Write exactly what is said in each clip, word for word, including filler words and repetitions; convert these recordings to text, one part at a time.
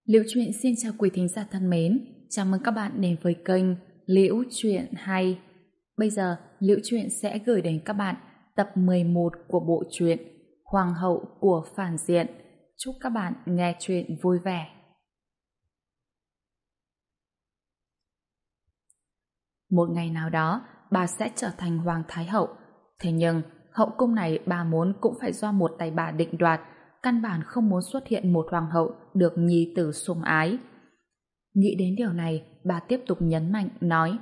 Liễu Chuyện xin chào quý thính giả thân mến, chào mừng các bạn đến với kênh Liễu Chuyện Hay. Bây giờ, Liễu Chuyện sẽ gửi đến các bạn tập mười một của bộ truyện Hoàng hậu của phản diện. Chúc các bạn nghe chuyện vui vẻ. Một ngày nào đó, bà sẽ trở thành Hoàng Thái Hậu. Thế nhưng, hậu cung này bà muốn cũng phải do một tay bà định đoạt, căn bản không muốn xuất hiện một hoàng hậu được nhi tử sủng ái. Nghĩ đến điều này, bà tiếp tục nhấn mạnh, nói: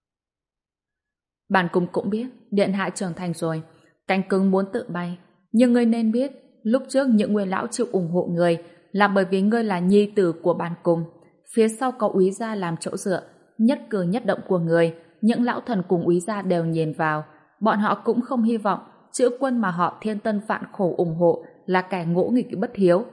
Bản cung cũng biết, điện hạ trưởng thành rồi, cánh cứng muốn tự bay. Nhưng ngươi nên biết, lúc trước những nguyên lão chịu ủng hộ ngươi là bởi vì ngươi là nhi tử của bản cung. Phía sau có úy gia làm chỗ dựa, nhất cử nhất động của ngươi, những lão thần cùng úy gia đều nhìn vào. Bọn họ cũng không hy vọng chữ quân mà họ thiên tân vạn khổ ủng hộ là kẻ ngỗ nghịch bất hiếu.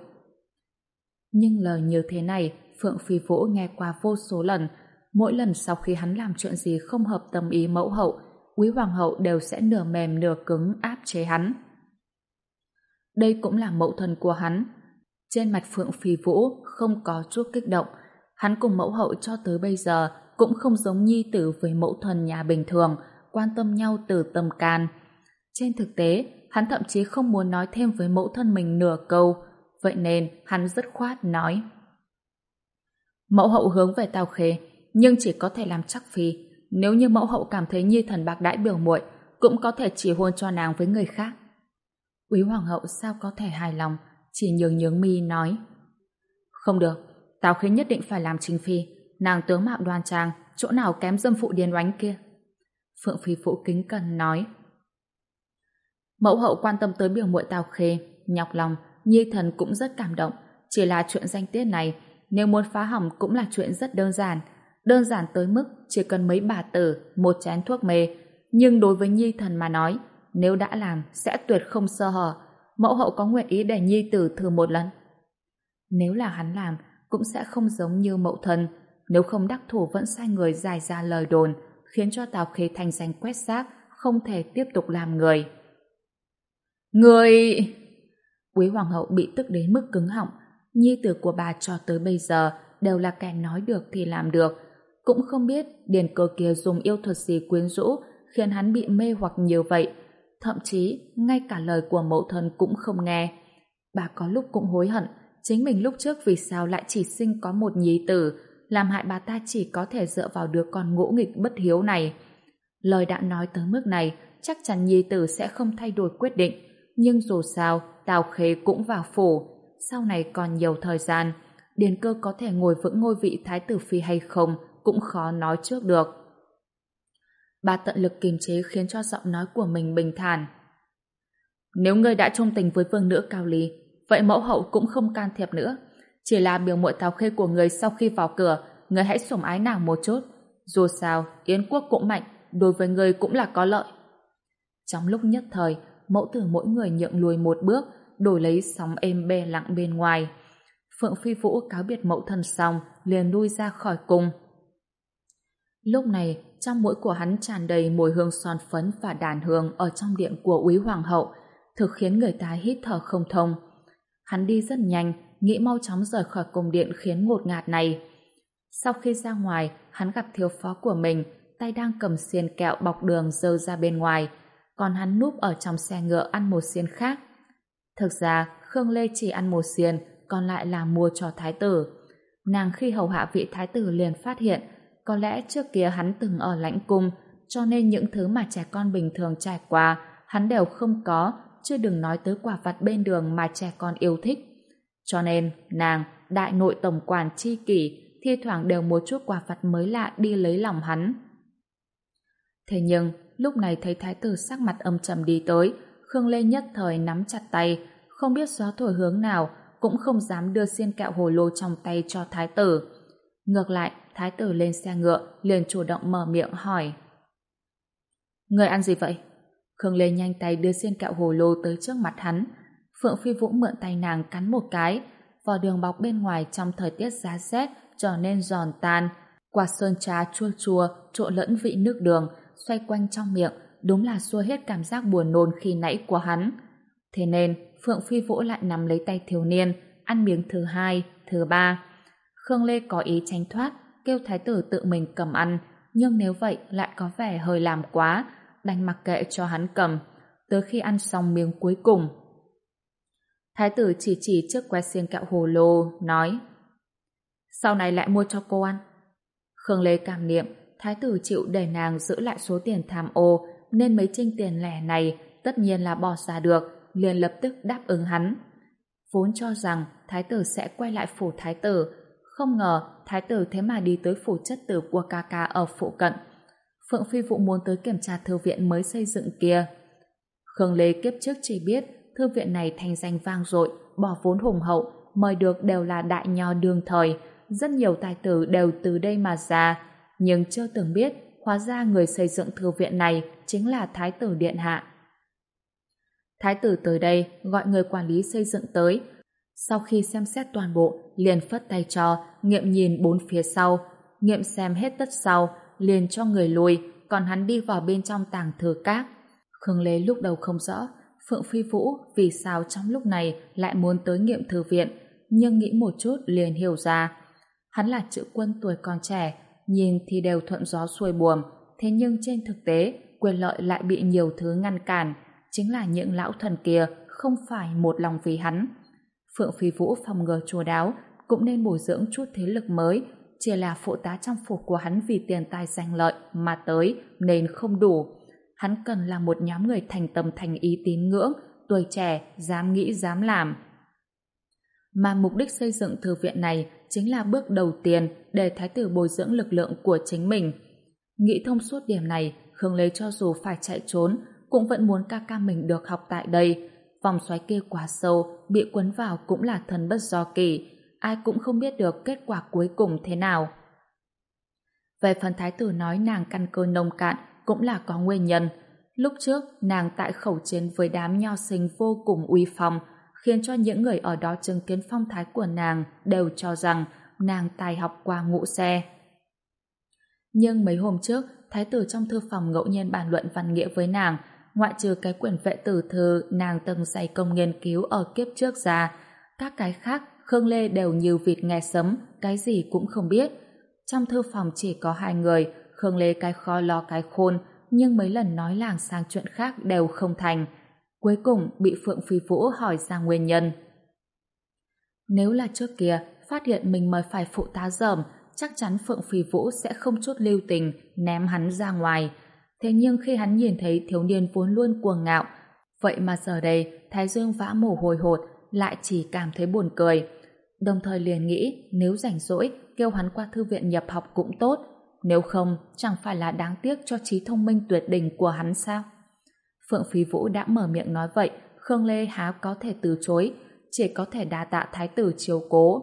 Nhưng lời như thế này Phượng Phi Vũ nghe qua vô số lần. Mỗi lần sau khi hắn làm chuyện gì không hợp tâm ý mẫu hậu, quý hoàng hậu đều sẽ nửa mềm nửa cứng áp chế hắn. Đây cũng là mẫu thân của hắn. Trên mặt Phượng Phi Vũ không có chút kích động. Hắn cùng mẫu hậu cho tới bây giờ cũng không giống nhi tử với mẫu thân nhà bình thường, quan tâm nhau từ tâm can. Trên thực tế, hắn thậm chí không muốn nói thêm với mẫu thân mình nửa câu, vậy nên hắn dứt khoát nói: Mẫu hậu hướng về Tào Khê, nhưng chỉ có thể làm chắc phi. Nếu như mẫu hậu cảm thấy nhi thần bạc đãi biểu muội, cũng có thể chỉ hôn cho nàng với người khác. Úy hoàng hậu sao có thể hài lòng, chỉ nhướng nhướng mi nói: Không được, Tào Khê nhất định phải làm chính phi. Nàng tướng mạo đoan trang, chỗ nào kém dâm phụ điên oánh kia. Phượng Phi Vũ kính cẩn nói: Mẫu hậu quan tâm tới biểu muội Tào Khê, nhọc lòng, nhi thần cũng rất cảm động. Chỉ là chuyện danh tiết này, nếu muốn phá hỏng cũng là chuyện rất đơn giản. Đơn giản tới mức chỉ cần mấy bà tử, một chén thuốc mê. Nhưng đối với nhi thần mà nói, nếu đã làm sẽ tuyệt không sơ hở. Mẫu hậu có nguyện ý để nhi tử thử một lần? Nếu là hắn làm, cũng sẽ không giống như mẫu thân. Nếu không đắc thủ vẫn sai người giải ra lời đồn, khiến cho Tào Khê thành danh quét xác, không thể tiếp tục làm người. Người... Quý hoàng hậu bị tức đến mức cứng họng. Nhi tử của bà cho tới bây giờ đều là kẻ nói được thì làm được. Cũng không biết điền cơ kia dùng yêu thuật gì quyến rũ khiến hắn bị mê hoặc nhiều vậy. Thậm chí ngay cả lời của mẫu thân cũng không nghe. Bà có lúc cũng hối hận chính mình lúc trước vì sao lại chỉ sinh có một nhi tử, làm hại bà ta chỉ có thể dựa vào đứa con ngỗ nghịch bất hiếu này. Lời đã nói tới mức này, chắc chắn nhi tử sẽ không thay đổi quyết định. Nhưng dù sao, Tào Khê cũng vào phủ. Sau này còn nhiều thời gian, điền cơ có thể ngồi vững ngôi vị thái tử phi hay không cũng khó nói trước được. Bà tận lực kiềm chế khiến cho giọng nói của mình bình thản. Nếu ngươi đã trung tình với vương nữ Cao Ly, vậy mẫu hậu cũng không can thiệp nữa. Chỉ là biểu muội Tào Khê của người sau khi vào cửa, người hãy sủng ái nàng một chút. Dù sao, Yến quốc cũng mạnh, đối với người cũng là có lợi. Trong lúc nhất thời, mẫu tử mỗi người nhượng lùi một bước, đổi lấy sóng êm bề lặng bên ngoài. Phượng Phi Vũ cáo biệt mẫu thân xong, liền lui ra khỏi cung. Lúc này, trong mũi của hắn tràn đầy mùi hương son phấn và đàn hương ở trong điện của úy hoàng hậu, thực khiến người ta hít thở không thông. Hắn đi rất nhanh, nghĩ mau chóng rời khỏi cung điện khiến ngột ngạt này. Sau khi ra ngoài, hắn gặp thiếu phó của mình, tay đang cầm xiên kẹo bọc đường giơ ra bên ngoài, còn hắn núp ở trong xe ngựa ăn một xiên khác. Thực ra, Khương Lê chỉ ăn một xiên, còn lại là mua cho thái tử. Nàng khi hầu hạ vị thái tử liền phát hiện, có lẽ trước kia hắn từng ở lãnh cung, cho nên những thứ mà trẻ con bình thường trải qua, hắn đều không có, chứ đừng nói tới quả vặt bên đường mà trẻ con yêu thích. Cho nên, nàng, đại nội tổng quản chi kỷ, thi thoảng đều mua chút quả vặt mới lạ đi lấy lòng hắn. Thế nhưng, lúc này thấy thái tử sắc mặt âm trầm đi tới, Khương Lê nhất thời nắm chặt tay, không biết gió thổi hướng nào, cũng không dám đưa xiên kẹo hồ lô trong tay cho thái tử. Ngược lại, thái tử lên xe ngựa, liền chủ động mở miệng hỏi. Người ăn gì vậy? Khương Lê nhanh tay đưa xiên kẹo hồ lô tới trước mặt hắn. Phượng Phi Vũ mượn tay nàng cắn một cái, vỏ đường bọc bên ngoài trong thời tiết giá rét trở nên giòn tan. Quả sơn trà chua chua, trộn lẫn vị nước đường, xoay quanh trong miệng, đúng là xua hết cảm giác buồn nôn khi nãy của hắn. Thế nên, Phượng Phi Vũ lại nắm lấy tay thiếu niên, ăn miếng thứ hai, thứ ba. Khương Lê có ý tránh thoát, kêu thái tử tự mình cầm ăn, nhưng nếu vậy lại có vẻ hơi làm quá, đành mặc kệ cho hắn cầm, tới khi ăn xong miếng cuối cùng. Thái tử chỉ chỉ chiếc que xiên kẹo hồ lô, nói: sau này lại mua cho cô ăn. Khương Lê cảm niệm, thái tử chịu để nàng giữ lại số tiền tham ô, nên mấy trinh tiền lẻ này tất nhiên là bỏ ra được, liền lập tức đáp ứng hắn. Vốn cho rằng thái tử sẽ quay lại phủ thái tử, không ngờ thái tử thế mà đi tới phủ chất tử của ca ca ở phụ cận. Phượng Phi Vũ muốn tới kiểm tra thư viện mới xây dựng kia. Khương Lê kiếp trước chỉ biết thư viện này thành danh vang dội, bỏ vốn hùng hậu, mời được đều là đại nho đương thời, rất nhiều tài tử đều từ đây mà ra, nhưng chưa từng biết hóa ra người xây dựng thư viện này chính là thái tử điện hạ. Thái tử tới đây gọi người quản lý xây dựng tới, sau khi xem xét toàn bộ liền phất tay cho nghiệm nhìn bốn phía sau, nghiệm xem hết tất sau liền cho người lui, còn hắn đi vào bên trong tàng thư các. Khương Lê lúc đầu không rõ Phượng Phi Vũ vì sao trong lúc này lại muốn tới nghiệm thư viện, nhưng nghĩ một chút liền hiểu ra. Hắn là chữ quân tuổi còn trẻ, nhìn thì đều thuận gió xuôi buồm, thế nhưng trên thực tế quyền lợi lại bị nhiều thứ ngăn cản, chính là những lão thần kia không phải một lòng vì hắn. Phượng Phi Vũ phòng ngừa chu đáo, cũng nên bồi dưỡng chút thế lực mới, chỉ là phụ tá trong phủ của hắn vì tiền tài danh lợi mà tới nên không đủ. Hắn cần là một nhóm người thành tâm thành ý tín ngưỡng, tuổi trẻ, dám nghĩ dám làm. Mà mục đích xây dựng thư viện này chính là bước đầu tiên để thái tử bồi dưỡng lực lượng của chính mình. Nghĩ thông suốt điểm này, Khương Lê cho dù phải chạy trốn, cũng vẫn muốn ca ca mình được học tại đây. Vòng xoáy kia quá sâu, bị quấn vào cũng là thần bất do kỳ, ai cũng không biết được kết quả cuối cùng thế nào. Về phần thái tử nói nàng căn cơ nông cạn cũng là có nguyên nhân. Lúc trước, nàng tại khẩu chiến với đám nho sinh vô cùng uy phong, khiến cho những người ở đó chứng kiến phong thái của nàng đều cho rằng nàng tài học qua ngũ xe. Nhưng mấy hôm trước, thái tử trong thư phòng ngẫu nhiên bàn luận văn nghĩa với nàng, ngoại trừ cái quyển vệ tử thư nàng từng dày công nghiên cứu ở kiếp trước ra, các cái khác Khương Lê đều như vịt nghe sấm, cái gì cũng không biết. Trong thư phòng chỉ có hai người, Khương Lê cái khó lo cái khôn, nhưng mấy lần nói làng sang chuyện khác đều không thành. Cuối cùng bị Phượng Phi Vũ hỏi ra nguyên nhân. Nếu là trước kia phát hiện mình mời phải phụ tá dởm, chắc chắn Phượng Phi Vũ sẽ không chút lưu tình ném hắn ra ngoài. Thế nhưng khi hắn nhìn thấy thiếu niên vốn luôn cuồng ngạo, vậy mà giờ đây thái dương vã mồ hôi hột, lại chỉ cảm thấy buồn cười. Đồng thời liền nghĩ nếu rảnh rỗi kêu hắn qua thư viện nhập học cũng tốt, nếu không chẳng phải là đáng tiếc cho trí thông minh tuyệt đỉnh của hắn sao? Phượng Phi Vũ đã mở miệng nói vậy, Khương Lê há có thể từ chối, chỉ có thể đa tạ thái tử chiếu cố.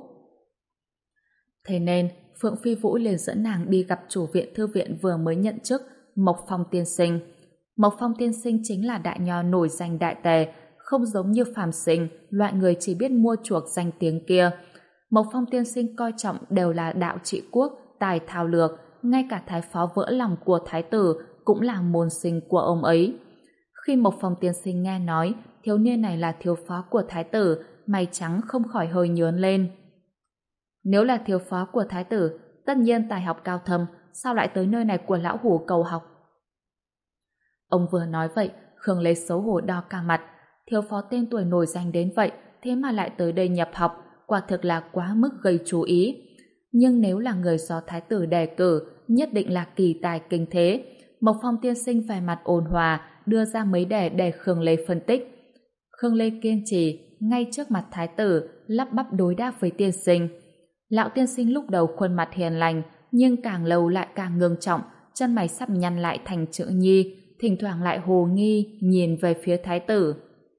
Thế nên Phượng Phi Vũ liền dẫn nàng đi gặp chủ viện thư viện vừa mới nhận chức, Mộc Phong tiên sinh. Mộc Phong tiên sinh chính là đại nho nổi danh đại tề, không giống như phàm sinh, loại người chỉ biết mua chuộc danh tiếng kia. Mộc Phong tiên sinh coi trọng đều là đạo trị quốc, tài thao lược, ngay cả thái phó vỡ lòng của thái tử cũng là môn sinh của ông ấy. Khi Mộc Phong tiên sinh nghe nói thiếu niên này là thiếu phó của thái tử, mày trắng không khỏi hơi nhướng lên. Nếu là thiếu phó của thái tử, tất nhiên tài học cao thâm, sao lại tới nơi này của lão hủ cầu học? Ông vừa nói vậy, Khương Lê xấu hổ đỏ cả mặt. Thiếu phó tên tuổi nổi danh đến vậy, thế mà lại tới đây nhập học, quả thực là quá mức gây chú ý. Nhưng nếu là người do thái tử đề cử, nhất định là kỳ tài kinh thế. Mộc Phong tiên sinh vẻ mặt ôn hòa, đưa ra mấy đề để Khương Lê phân tích. Khương Lê kiên trì, ngay trước mặt thái tử, lắp bắp đối đáp với tiên sinh. Lão tiên sinh lúc đầu khuôn mặt hiền lành, nhưng càng lâu lại càng ngưng trọng, chân mày sắp nhăn lại thành chữ nhi, thỉnh thoảng lại hồ nghi nhìn về phía thái tử.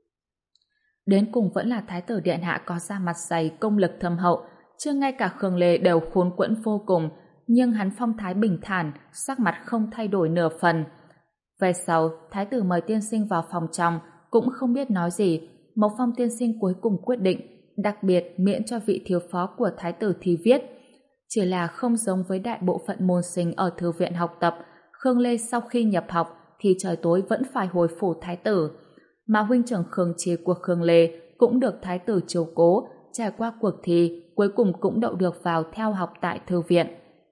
Đến cùng vẫn là thái tử điện hạ có da mặt dày, công lực thâm hậu, chứ ngay cả Khương Lê đều khốn quẫn vô cùng, nhưng hắn phong thái bình thản, sắc mặt không thay đổi nửa phần. Về sau, thái tử mời tiên sinh vào phòng trong, cũng không biết nói gì. Mộc Phong tiên sinh cuối cùng quyết định, đặc biệt miễn cho vị thiếu phó của thái tử thi viết. Chỉ là không giống với đại bộ phận môn sinh ở thư viện học tập, Khương Lê sau khi nhập học thì trời tối vẫn phải hồi phủ thái tử. Mà huynh trưởng Khương Chi của Khương Lê cũng được thái tử chiếu cố, trải qua cuộc thi, cuối cùng cũng đậu được vào theo học tại thư viện.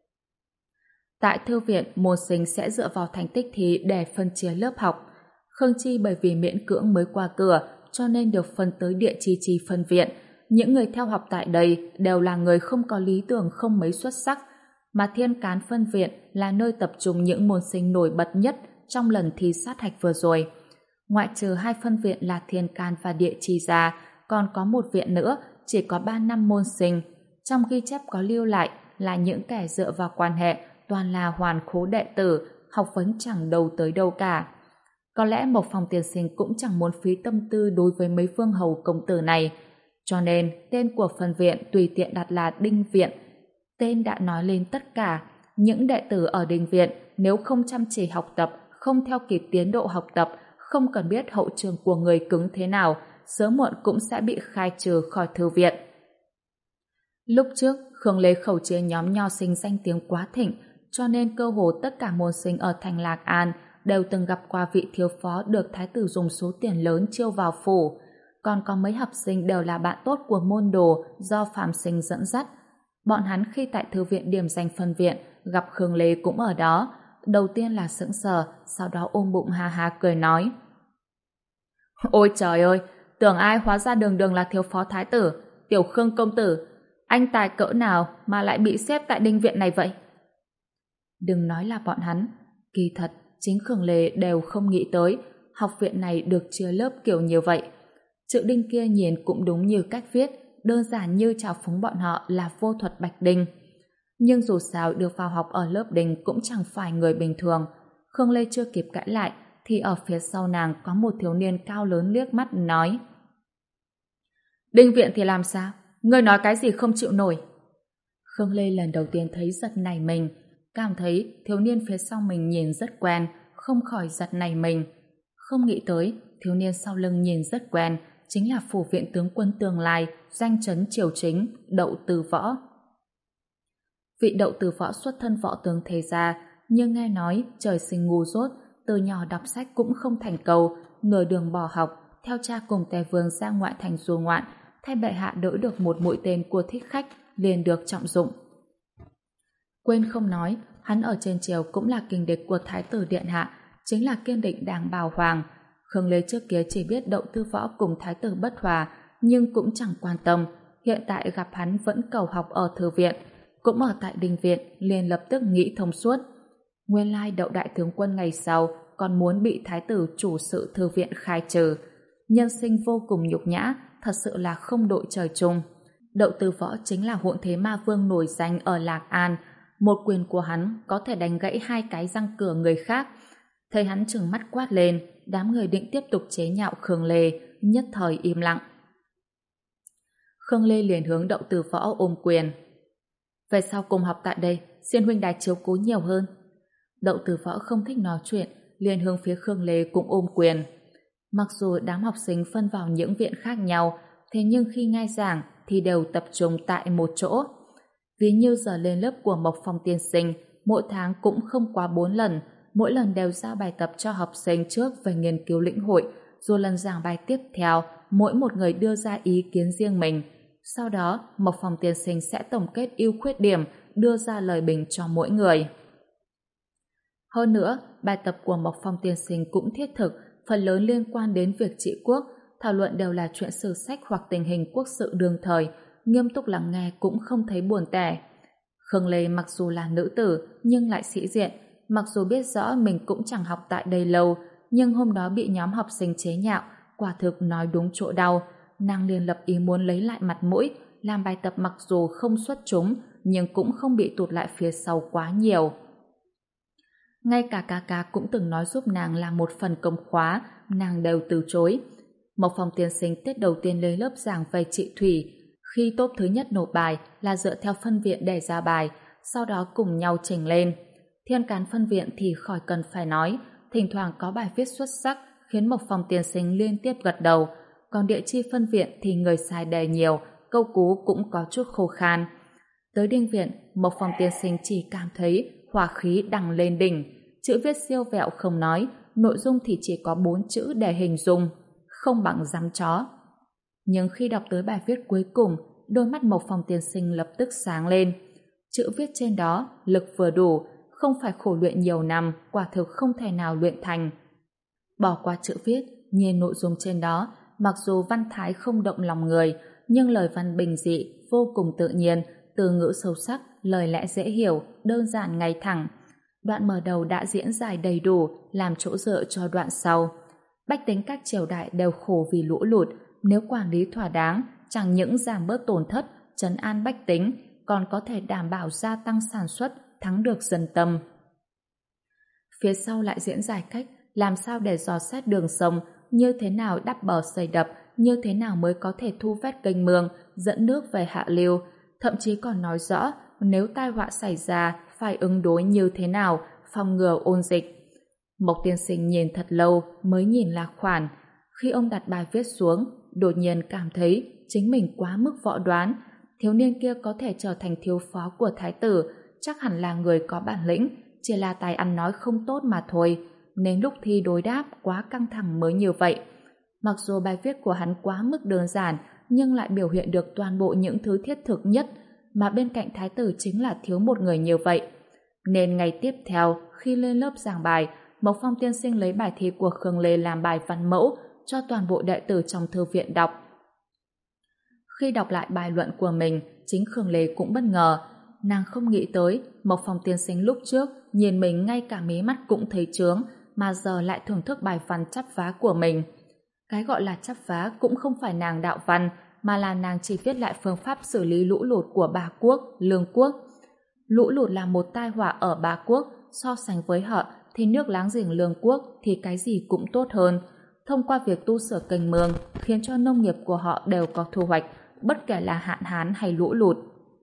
Tại thư viện, môn sinh sẽ dựa vào thành tích thi để phân chia lớp học. Khương Chi bởi vì miễn cưỡng mới qua cửa, cho nên được phân tới địa chi chi phân viện. Những người theo học tại đây đều là người không có lý tưởng, không mấy xuất sắc, mà Thiên Cán phân viện là nơi tập trung những môn sinh nổi bật nhất trong lần thi sát hạch vừa rồi. Ngoại trừ hai phân viện là Thiên Can và Địa Chi ra, còn có một viện nữa chỉ có ba năm môn sinh. Trong ghi chép có lưu lại là những kẻ dựa vào quan hệ, toàn là hoàn khố đệ tử, học vấn chẳng đầu tới đâu cả. Có lẽ Mộc Phong tiên sinh cũng chẳng muốn phí tâm tư đối với mấy vương hầu công tử này, cho nên tên của phân viện tùy tiện đặt là Đinh Viện. Tên đã nói lên tất cả. Những đệ tử ở Đinh Viện nếu không chăm chỉ học tập, không theo kịp tiến độ học tập, không cần biết hậu trường của người cứng thế nào, sớm muộn cũng sẽ bị khai trừ khỏi thư viện. Lúc trước, Khương Lê khẩu chế nhóm nho sinh danh tiếng quá thịnh, cho nên cơ hồ tất cả môn sinh ở thành Lạc An đều từng gặp qua vị thiếu phó được thái tử dùng số tiền lớn chiêu vào phủ. Còn có mấy học sinh đều là bạn tốt của môn đồ do Phạm Sinh dẫn dắt. Bọn hắn khi tại thư viện điểm danh phân viện gặp Khương Lê cũng ở đó. Đầu tiên là sững sờ, sau đó ôm bụng ha ha cười nói: Ôi trời ơi, tưởng ai hóa ra đường đường là thiếu phó thái tử, tiểu Khương công tử. Anh tài cỡ nào mà lại bị xếp tại Đinh Viện này vậy? Đừng nói là bọn hắn, kỳ thật chính Khương Lê đều không nghĩ tới học viện này được chia lớp kiểu như vậy. Chữ Đinh kia nhìn cũng đúng như cách viết, đơn giản như chào phúng bọn họ là vô thuật bạch đinh. Nhưng dù sao được vào học ở lớp Đinh cũng chẳng phải người bình thường. Khương Lê chưa kịp cãi lại thì ở phía sau nàng có một thiếu niên cao lớn liếc mắt nói: Đinh Viện thì làm sao? Ngươi nói cái gì không chịu nổi? Khương Lê lần đầu tiên thấy giật nảy mình, cảm thấy thiếu niên phía sau mình nhìn rất quen, không khỏi giật nảy mình. Không nghĩ tới thiếu niên sau lưng nhìn rất quen, chính là phủ viện tướng quân tương lai, danh chấn triều chính, Đậu Từ Võ. Vị Đậu Từ Võ xuất thân võ tướng thế gia, nhưng nghe nói trời sinh ngu dốt, từ nhỏ đọc sách cũng không thành cầu, nửa đường bỏ học, theo cha cùng Tề Vương ra ngoại thành du ngoạn, thay bệ hạ đỡ được một mũi tên của thích khách, liền được trọng dụng. Quên không nói, hắn ở trên triều cũng là kình địch của thái tử điện hạ, chính là kiên định đàng bào hoàng. Khương Lê trước kia chỉ biết Đậu Tư Võ cùng thái tử bất hòa, nhưng cũng chẳng quan tâm. Hiện tại gặp hắn vẫn cầu học ở thư viện, cũng ở tại Đinh Viện, liền lập tức nghĩ thông suốt. Nguyên lai Đậu đại tướng quân ngày sau còn muốn bị thái tử chủ sự thư viện khai trừ. Nhân sinh vô cùng nhục nhã, thật sự là không đội trời chung. Đậu Tư Võ chính là hỗn thế ma vương nổi danh ở Lạc An, một quyền của hắn có thể đánh gãy hai cái răng cửa người khác. Thấy hắn trừng mắt quát lên, đám người định tiếp tục chế nhạo Khương Lê, nhất thời im lặng. Khương Lê liền hướng Đậu Tư Võ ôm quyền: Về sau cùng học tại đây, xin huynh đài chiếu cố nhiều hơn. Đậu Tư Võ không thích nói chuyện, liền hướng phía Khương Lê cũng ôm quyền. Mặc dù đám học sinh phân vào những viện khác nhau, thế nhưng khi nghe giảng thì đều tập trung tại một chỗ. Ví như giờ lên lớp của Mộc Phong tiên sinh, mỗi tháng cũng không quá bốn lần, mỗi lần đều giao bài tập cho học sinh trước về nghiên cứu lĩnh hội, rồi lần giảng bài tiếp theo, mỗi một người đưa ra ý kiến riêng mình. Sau đó, Mộc Phong tiên sinh sẽ tổng kết ưu khuyết điểm, đưa ra lời bình cho mỗi người. Hơn nữa, bài tập của Mộc Phong tiên sinh cũng thiết thực, phần lớn liên quan đến việc trị quốc, thảo luận đều là chuyện sử sách hoặc tình hình quốc sự đương thời, nghiêm túc lắng nghe cũng không thấy buồn tẻ. Khương Lê mặc dù là nữ tử nhưng lại sĩ diện, mặc dù biết rõ mình cũng chẳng học tại đây lâu, nhưng hôm đó bị nhóm học sinh chế nhạo, quả thực nói đúng chỗ đau. Nàng liền lập ý muốn lấy lại mặt mũi, làm bài tập mặc dù không xuất chúng nhưng cũng không bị tụt lại phía sau quá nhiều. Ngay cả ca ca cũng từng nói giúp nàng làm một phần công khóa, nàng đều từ chối. Mộc Phong tiên sinh tiết đầu tiên lên lớp giảng về trị thủy, khi top thứ nhất nộp bài là dựa theo phân viện để ra bài, sau đó cùng nhau chỉnh lên. Thiên Cán phân viện thì khỏi cần phải nói, thỉnh thoảng có bài viết xuất sắc khiến Mộc Phong tiên sinh liên tiếp gật đầu, còn Địa Chi phân viện thì người sai đề nhiều, câu cú cũng có chút khô khan. Tới Đinh Viện, Mộc Phong tiên sinh chỉ cảm thấy hỏa khí đằng lên đỉnh, chữ viết siêu vẹo không nói, nội dung thì chỉ có bốn chữ để hình dung: không bằng dám chó. Nhưng khi đọc tới bài viết cuối cùng, đôi mắt Mộc Phong tiên sinh lập tức sáng lên. Chữ viết trên đó, lực vừa đủ, không phải khổ luyện nhiều năm, quả thực không thể nào luyện thành. Bỏ qua chữ viết, nhìn nội dung trên đó, mặc dù văn thái không động lòng người, nhưng lời văn bình dị, vô cùng tự nhiên, từ ngữ sâu sắc, lời lẽ dễ hiểu, đơn giản ngay thẳng. Đoạn mở đầu đã diễn giải đầy đủ, làm chỗ dựa cho đoạn sau. Bách tính các triều đại đều khổ vì lũ lụt, nếu quản lý thỏa đáng, chẳng những giảm bớt tổn thất, trấn an bách tính, còn có thể đảm bảo gia tăng sản xuất, thắng được dân tâm. Phía sau lại diễn giải cách làm sao để dò xét đường sông, như thế nào đắp bờ xây đập, như thế nào mới có thể thu vét kênh mương, dẫn nước về hạ lưu, thậm chí còn nói rõ nếu tai họa xảy ra phải ứng đối như thế nào, phòng ngừa ôn dịch. Mộc tiên sinh nhìn thật lâu mới nhìn lạc khoản. Khi ông đặt bài viết xuống, đột nhiên cảm thấy chính mình quá mức võ đoán. Thiếu niên kia có thể trở thành thiếu phó của thái tử, chắc hẳn là người có bản lĩnh, chỉ là tài ăn nói không tốt mà thôi, nên lúc thi đối đáp quá căng thẳng mới như vậy. Mặc dù bài viết của hắn quá mức đơn giản, nhưng lại biểu hiện được toàn bộ những thứ thiết thực nhất, mà bên cạnh thái tử chính là thiếu một người như vậy. Nên ngày tiếp theo, khi lên lớp giảng bài, Mộc Phong tiên sinh lấy bài thi của Khương Lê làm bài văn mẫu cho toàn bộ đệ tử trong thư viện đọc. Khi đọc lại bài luận của mình, chính Khương Lê cũng bất ngờ. Nàng không nghĩ tới Mộc Phong tiên sinh lúc trước nhìn mình ngay cả mí mắt cũng thấy chướng, mà giờ lại thưởng thức bài văn chắp vá của mình. Cái gọi là chắp vá cũng không phải nàng đạo văn, mà là nàng chỉ viết lại phương pháp xử lý lũ lụt của Ba Quốc, Lương Quốc. Lũ lụt là một tai họa ở Ba Quốc, so sánh với họ thì nước láng giềng Lương Quốc thì cái gì cũng tốt hơn. Thông qua việc tu sửa kênh mương khiến cho nông nghiệp của họ đều có thu hoạch, bất kể là hạn hán hay lũ lụt.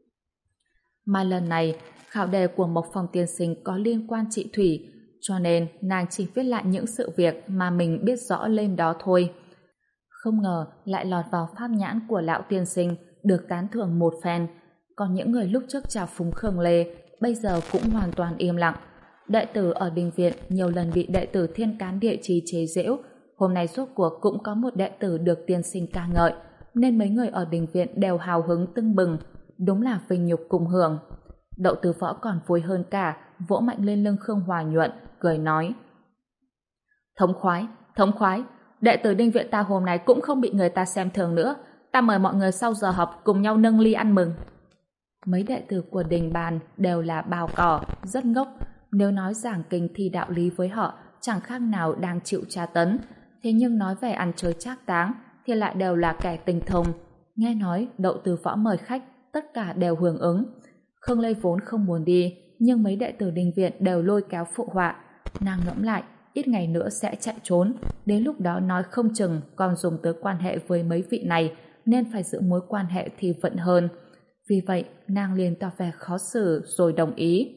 Mà lần này, khảo đề của Mộc Phong tiên sinh có liên quan trị thủy, cho nên nàng chỉ viết lại những sự việc mà mình biết rõ lên đó thôi. Không ngờ lại lọt vào pháp nhãn của lão tiên sinh, được tán thưởng một phen. Còn những người lúc trước chào phúng Khương Lê bây giờ cũng hoàn toàn im lặng. Đệ tử ở đình viện nhiều lần bị đệ tử Thiên Cán Địa Chí chế giễu, hôm nay rốt cuộc cũng có một đệ tử được tiên sinh ca ngợi, nên mấy người ở đình viện đều hào hứng tưng bừng, đúng là vinh nhục cùng hưởng. Đậu Từ Võ còn vui hơn cả, vỗ mạnh lên lưng Khương Hòa Nhuận, cười nói: Thống khoái, thống khoái, đệ tử đinh viện ta hôm nay cũng không bị người ta xem thường nữa, ta mời mọi người sau giờ học cùng nhau nâng ly ăn mừng. Mấy đệ tử của đình bàn đều là bào cỏ, rất ngốc, nếu nói giảng kinh thi đạo lý với họ chẳng khác nào đang chịu tra tấn, thế nhưng nói về ăn chơi trác táng thì lại đều là kẻ tinh thông. Nghe nói Đậu Từ Võ mời khách, tất cả đều hưởng ứng. Khương Lê vốn không muốn đi, nhưng mấy đệ tử đình viện đều lôi kéo phụ họa. Nàng ngẫm lại, ít ngày nữa sẽ chạy trốn, đến lúc đó nói không chừng còn dùng tới quan hệ với mấy vị này, nên phải giữ mối quan hệ thì vẫn hơn. Vì vậy, nàng liền tỏ vẻ khó xử rồi đồng ý.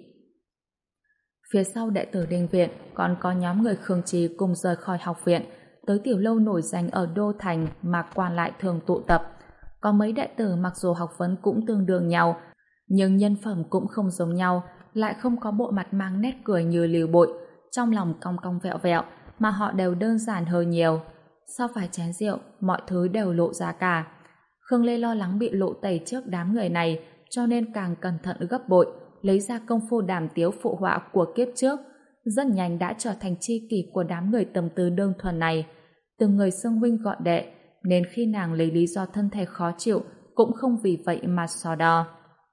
Phía sau đệ tử đình viện còn có nhóm người Khương Trì cùng rời khỏi học viện, tới tiểu lâu nổi danh ở Đô Thành mà quan lại thường tụ tập. Có mấy đệ tử mặc dù học vấn cũng tương đương nhau, nhưng nhân phẩm cũng không giống nhau, lại không có bộ mặt mang nét cười như Lưu Bội, trong lòng cong cong vẹo vẹo, mà họ đều đơn giản hơn nhiều. Sau vài chén rượu, mọi thứ đều lộ ra cả. Khương Lê lo lắng bị lộ tẩy trước đám người này, cho nên càng cẩn thận gấp bội, lấy ra công phu đàm tiếu phụ họa của kiếp trước, rất nhanh đã trở thành tri kỷ của đám người tầm tư đơn thuần này. Từng người xưng huynh gọi đệ, nên khi nàng lấy lý do thân thể khó chịu, cũng không vì vậy mà so đo.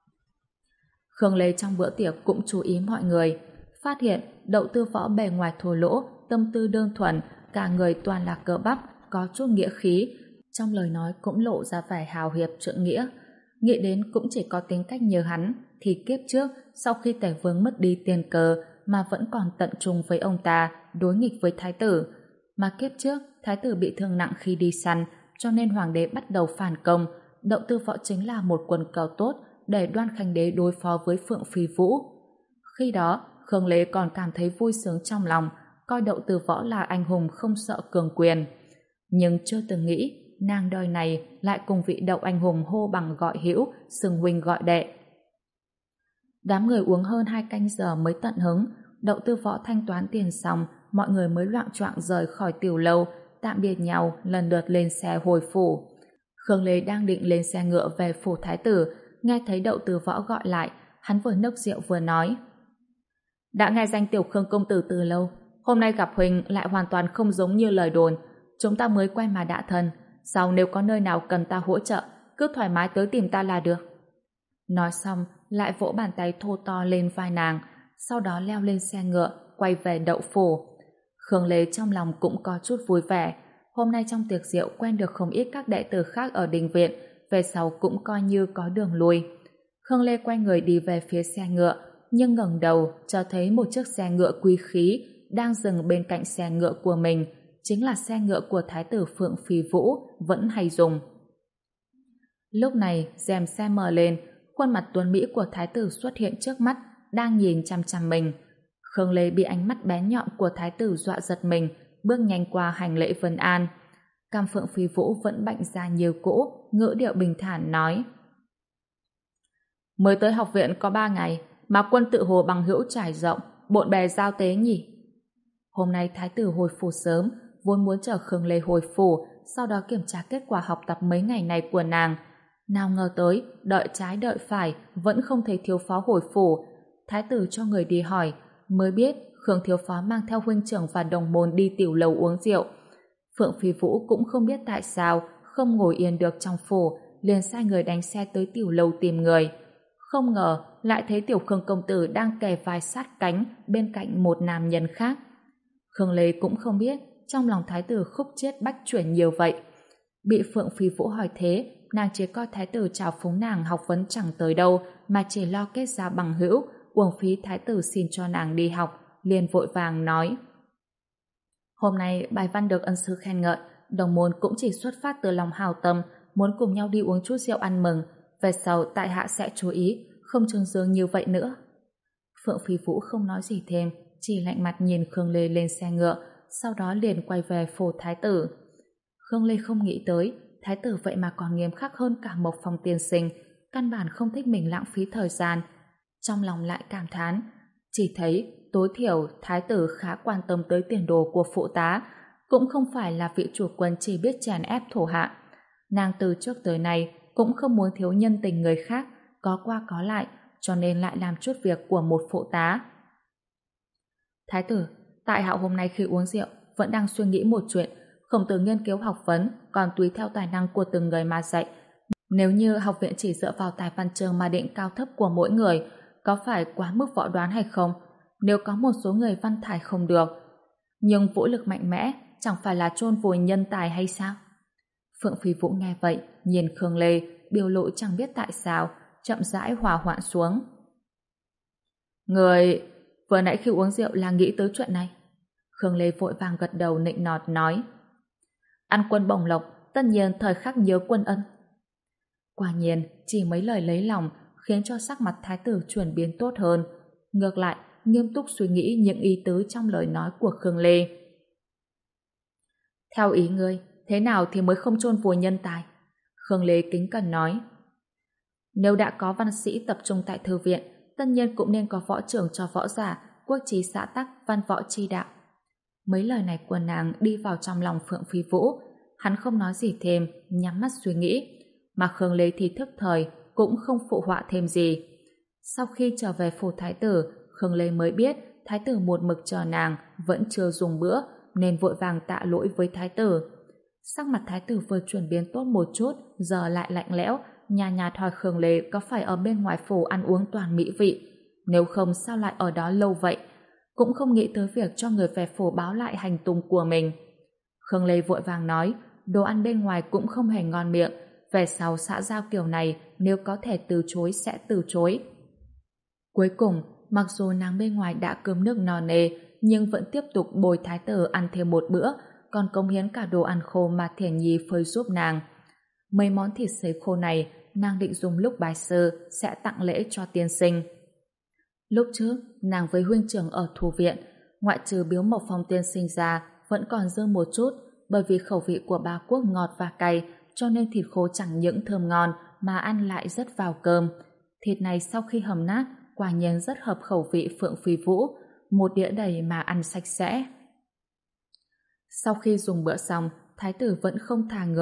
Khương Lê trong bữa tiệc cũng chú ý mọi người, phát hiện Đậu Tư Võ bề ngoài thô lỗ, tâm tư đơn thuần, cả người toàn là cơ bắp, có chút nghĩa khí, trong lời nói cũng lộ ra vẻ hào hiệp trượng nghĩa. Nghĩ đến cũng chỉ có tính cách như hắn, thì kiếp trước, sau khi Tề Vương mất đi tiền cờ mà vẫn còn tận trung với ông ta, đối nghịch với thái tử. Mà kiếp trước, thái tử bị thương nặng khi đi săn, cho nên hoàng đế bắt đầu phản công. Đậu Tư Võ chính là một quân cờ tốt để Đoan Khánh đế đối phó với Phượng Phi Vũ. Khi đó, Khương Lê còn cảm thấy vui sướng trong lòng, coi Đậu Tư Võ là anh hùng không sợ cường quyền. Nhưng chưa từng nghĩ, nàng đời này lại cùng vị Đậu anh hùng hô bằng gọi hữu, xưng huynh gọi đệ. Đám người uống hơn hai canh giờ mới tận hứng, Đậu Tư Võ thanh toán tiền xong, mọi người mới loạng choạng rời khỏi tiểu lâu, tạm biệt nhau, lần lượt lên xe hồi phủ. Khương Lê đang định lên xe ngựa về phủ thái tử, nghe thấy Đậu Từ Võ gọi lại, hắn vừa nốc rượu vừa nói. Đã nghe danh tiểu Khương công tử từ lâu, hôm nay gặp Huỳnh lại hoàn toàn không giống như lời đồn, chúng ta mới quen mà đã thân, sau nếu có nơi nào cần ta hỗ trợ, cứ thoải mái tới tìm ta là được. Nói xong, lại vỗ bàn tay thô to lên vai nàng, sau đó leo lên xe ngựa, quay về Đậu phủ. Khương Lê trong lòng cũng có chút vui vẻ, hôm nay trong tiệc rượu quen được không ít các đệ tử khác ở đình viện, về sau cũng coi như có đường lui. Khương Lê quay người đi về phía xe ngựa, nhưng ngẩng đầu cho thấy một chiếc xe ngựa quý khí đang dừng bên cạnh xe ngựa của mình, chính là xe ngựa của Thái tử Phượng Phi Vũ vẫn hay dùng. Lúc này, rèm xe mở lên, khuôn mặt tuấn mỹ của Thái tử xuất hiện trước mắt, đang nhìn chằm chằm mình. Khương Lê bị ánh mắt bén nhọn của Thái tử dọa giật mình, bước nhanh qua hành lễ vân an. Cam Phượng Phi Vũ vẫn bệnh ra như cũ, ngữ điệu bình thản nói: mới tới học viện có ba ngày mà quân tự hồ bằng hữu trải rộng, bộn bề giao tế nhỉ? Hôm nay Thái tử hồi phủ sớm, vốn muốn chờ Khương Lê hồi phủ, sau đó kiểm tra kết quả học tập mấy ngày này của nàng. Nào ngờ tới, đợi trái đợi phải, vẫn không thấy thiếu phó hồi phủ. Thái tử cho người đi hỏi, mới biết Khương thiếu phó mang theo huynh trưởng và đồng môn đi tiểu lầu uống rượu. Phượng Phi Vũ cũng không biết tại sao không ngồi yên được trong phủ, liền sai người đánh xe tới tiểu lầu tìm người. Không ngờ lại thấy tiểu Khương công tử đang kề vai sát cánh bên cạnh một nam nhân khác. Khương Lê cũng không biết trong lòng thái tử khúc chiết bách chuyển nhiều vậy. Bị Phượng Phi Vũ hỏi thế, nàng chỉ coi thái tử chào phúng nàng học vấn chẳng tới đâu, mà chỉ lo kết giao bằng hữu, uổng phí thái tử xin cho nàng đi học, liền vội vàng nói: hôm nay bài văn được ân sư khen ngợi, đồng môn cũng chỉ xuất phát từ lòng hào tâm, muốn cùng nhau đi uống chút rượu ăn mừng, về sau tại hạ sẽ chú ý, không trương dương như vậy nữa. Phượng Phi Vũ không nói gì thêm, chỉ lạnh mặt nhìn Khương Lê lên xe ngựa, sau đó liền quay về phủ thái tử. Khương Lê không nghĩ tới thái tử vậy mà còn nghiêm khắc hơn cả Mộc Phong tiên sinh, căn bản không thích mình lãng phí thời gian. Trong lòng lại cảm thán, chỉ thấy tối thiểu thái tử khá quan tâm tới tiền đồ của phụ tá, cũng không phải là vị chủ quân chỉ biết chèn ép thổ hạ. Nàng từ trước tới nay cũng không muốn thiếu nhân tình người khác, có qua có lại, cho nên lại làm chút việc của một phụ tá. Thái tử, tại hạ hôm nay khi uống rượu vẫn đang suy nghĩ một chuyện. Khổng tử nghiên cứu học vấn còn tùy theo tài năng của từng người mà dạy. Nếu như học viện chỉ dựa vào tài văn chương mà định cao thấp của mỗi người, có phải quá mức võ đoán hay không? Nếu có một số người văn thải không được, nhưng vũ lực mạnh mẽ chẳng phải là chôn vùi nhân tài hay sao? Phượng Phi Vũ nghe vậy, nhìn Khương Lê, biểu lộ chẳng biết tại sao, chậm rãi hòa hoãn xuống. Người vừa nãy khi uống rượu là nghĩ tới chuyện này. Khương Lê vội vàng gật đầu nịnh nọt nói: ăn quân bổng lộc, tất nhiên thời khắc nhớ quân ân. Quả nhiên, chỉ mấy lời lấy lòng khiến cho sắc mặt thái tử chuyển biến tốt hơn. Ngược lại, nghiêm túc suy nghĩ những ý tứ trong lời nói của Khương Lê. Theo ý ngươi, thế nào thì mới không chôn vùi nhân tài? Khương Lê kính cẩn nói: nếu đã có văn sĩ tập trung tại thư viện, tất nhiên cũng nên có võ trưởng cho võ giả, quốc trí xã tắc, văn võ chi đạo. Mấy lời này của nàng đi vào trong lòng Phượng Phi Vũ, hắn không nói gì thêm, nhắm mắt suy nghĩ, mà Khương Lê thì thức thời, cũng không phụ họa thêm gì. Sau khi trở về phủ thái tử, Khương Lê mới biết thái tử một mực chờ nàng, vẫn chưa dùng bữa, nên vội vàng tạ lỗi với thái tử. Sắc mặt thái tử vừa chuyển biến tốt một chút, giờ lại lạnh lẽo, nhàn nhạt hỏi Khương Lê có phải ở bên ngoài phủ ăn uống toàn mỹ vị, nếu không sao lại ở đó lâu vậy, cũng không nghĩ tới việc cho người về phủ báo lại hành tung của mình. Khương Lê vội vàng nói, đồ ăn bên ngoài cũng không hề ngon miệng, về sau xã giao kiểu này nếu có thể từ chối sẽ từ chối. Cuối cùng, mặc dù nàng bên ngoài đã cơm nước no nê, nhưng vẫn tiếp tục bồi thái tử ăn thêm một bữa, còn cống hiến cả đồ ăn khô mà Thiển Nhi phơi giúp nàng. Mấy món thịt sấy khô này, nàng định dùng lúc bài sư sẽ tặng lễ cho tiên sinh. Lúc trước, nàng với huynh trưởng ở thủ viện, ngoại trừ biếu Mộc Phong tiên sinh ra, vẫn còn dư một chút, bởi vì khẩu vị của ba quốc ngọt và cay, cho nên thịt khô chẳng những thơm ngon mà ăn lại rất vào cơm. Thịt này sau khi hầm nát, quả nhiên rất hợp khẩu vị Phượng Phi Vũ, một đĩa đầy mà ăn sạch sẽ. Sau khi dùng bữa xong, thái tử vẫn không thả người,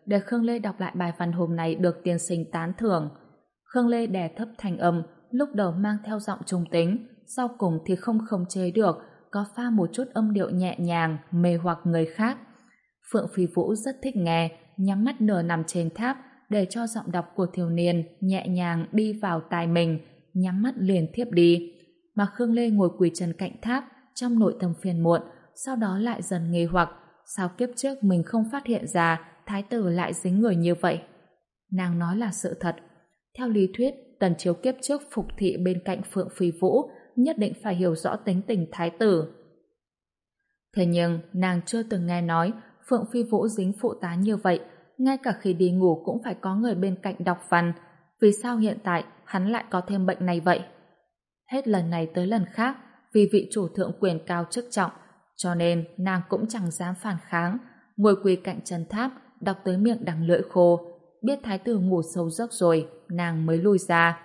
để Khương Lê đọc lại bài văn hôm nay được tiên sinh tán thưởng. Khương Lê đè thấp thanh âm, lúc đầu mang theo giọng trung tính, sau cùng thì không khống chế được, có pha một chút âm điệu nhẹ nhàng, mê hoặc người khác. Phượng Phi Vũ rất thích nghe, nhắm mắt nửa nằm trên tháp, để cho giọng đọc của thiếu niên nhẹ nhàng đi vào tai mình, nhắm mắt liền thiếp đi. Mà Khương Lê ngồi quỳ chân cạnh tháp, trong nội tâm phiền muộn, sau đó lại dần nghi hoặc, sao kiếp trước mình không phát hiện ra thái tử lại dính người như vậy. Nàng nói là sự thật. Theo lý thuyết, Tần Chiếu kiếp trước phục thị bên cạnh Phượng Phi Vũ, nhất định phải hiểu rõ tính tình thái tử. Thế nhưng, nàng chưa từng nghe nói Phượng Phi Vũ dính phụ tá như vậy, ngay cả khi đi ngủ cũng phải có người bên cạnh đọc văn. Vì sao hiện tại hắn lại có thêm bệnh này vậy? Hết lần này tới lần khác, vì vị chủ thượng quyền cao chức trọng, cho nên nàng cũng chẳng dám phản kháng, ngồi quỳ cạnh chân tháp, đọc tới miệng đắng lưỡi khô. Biết thái tử ngủ sâu giấc rồi, nàng mới lui ra.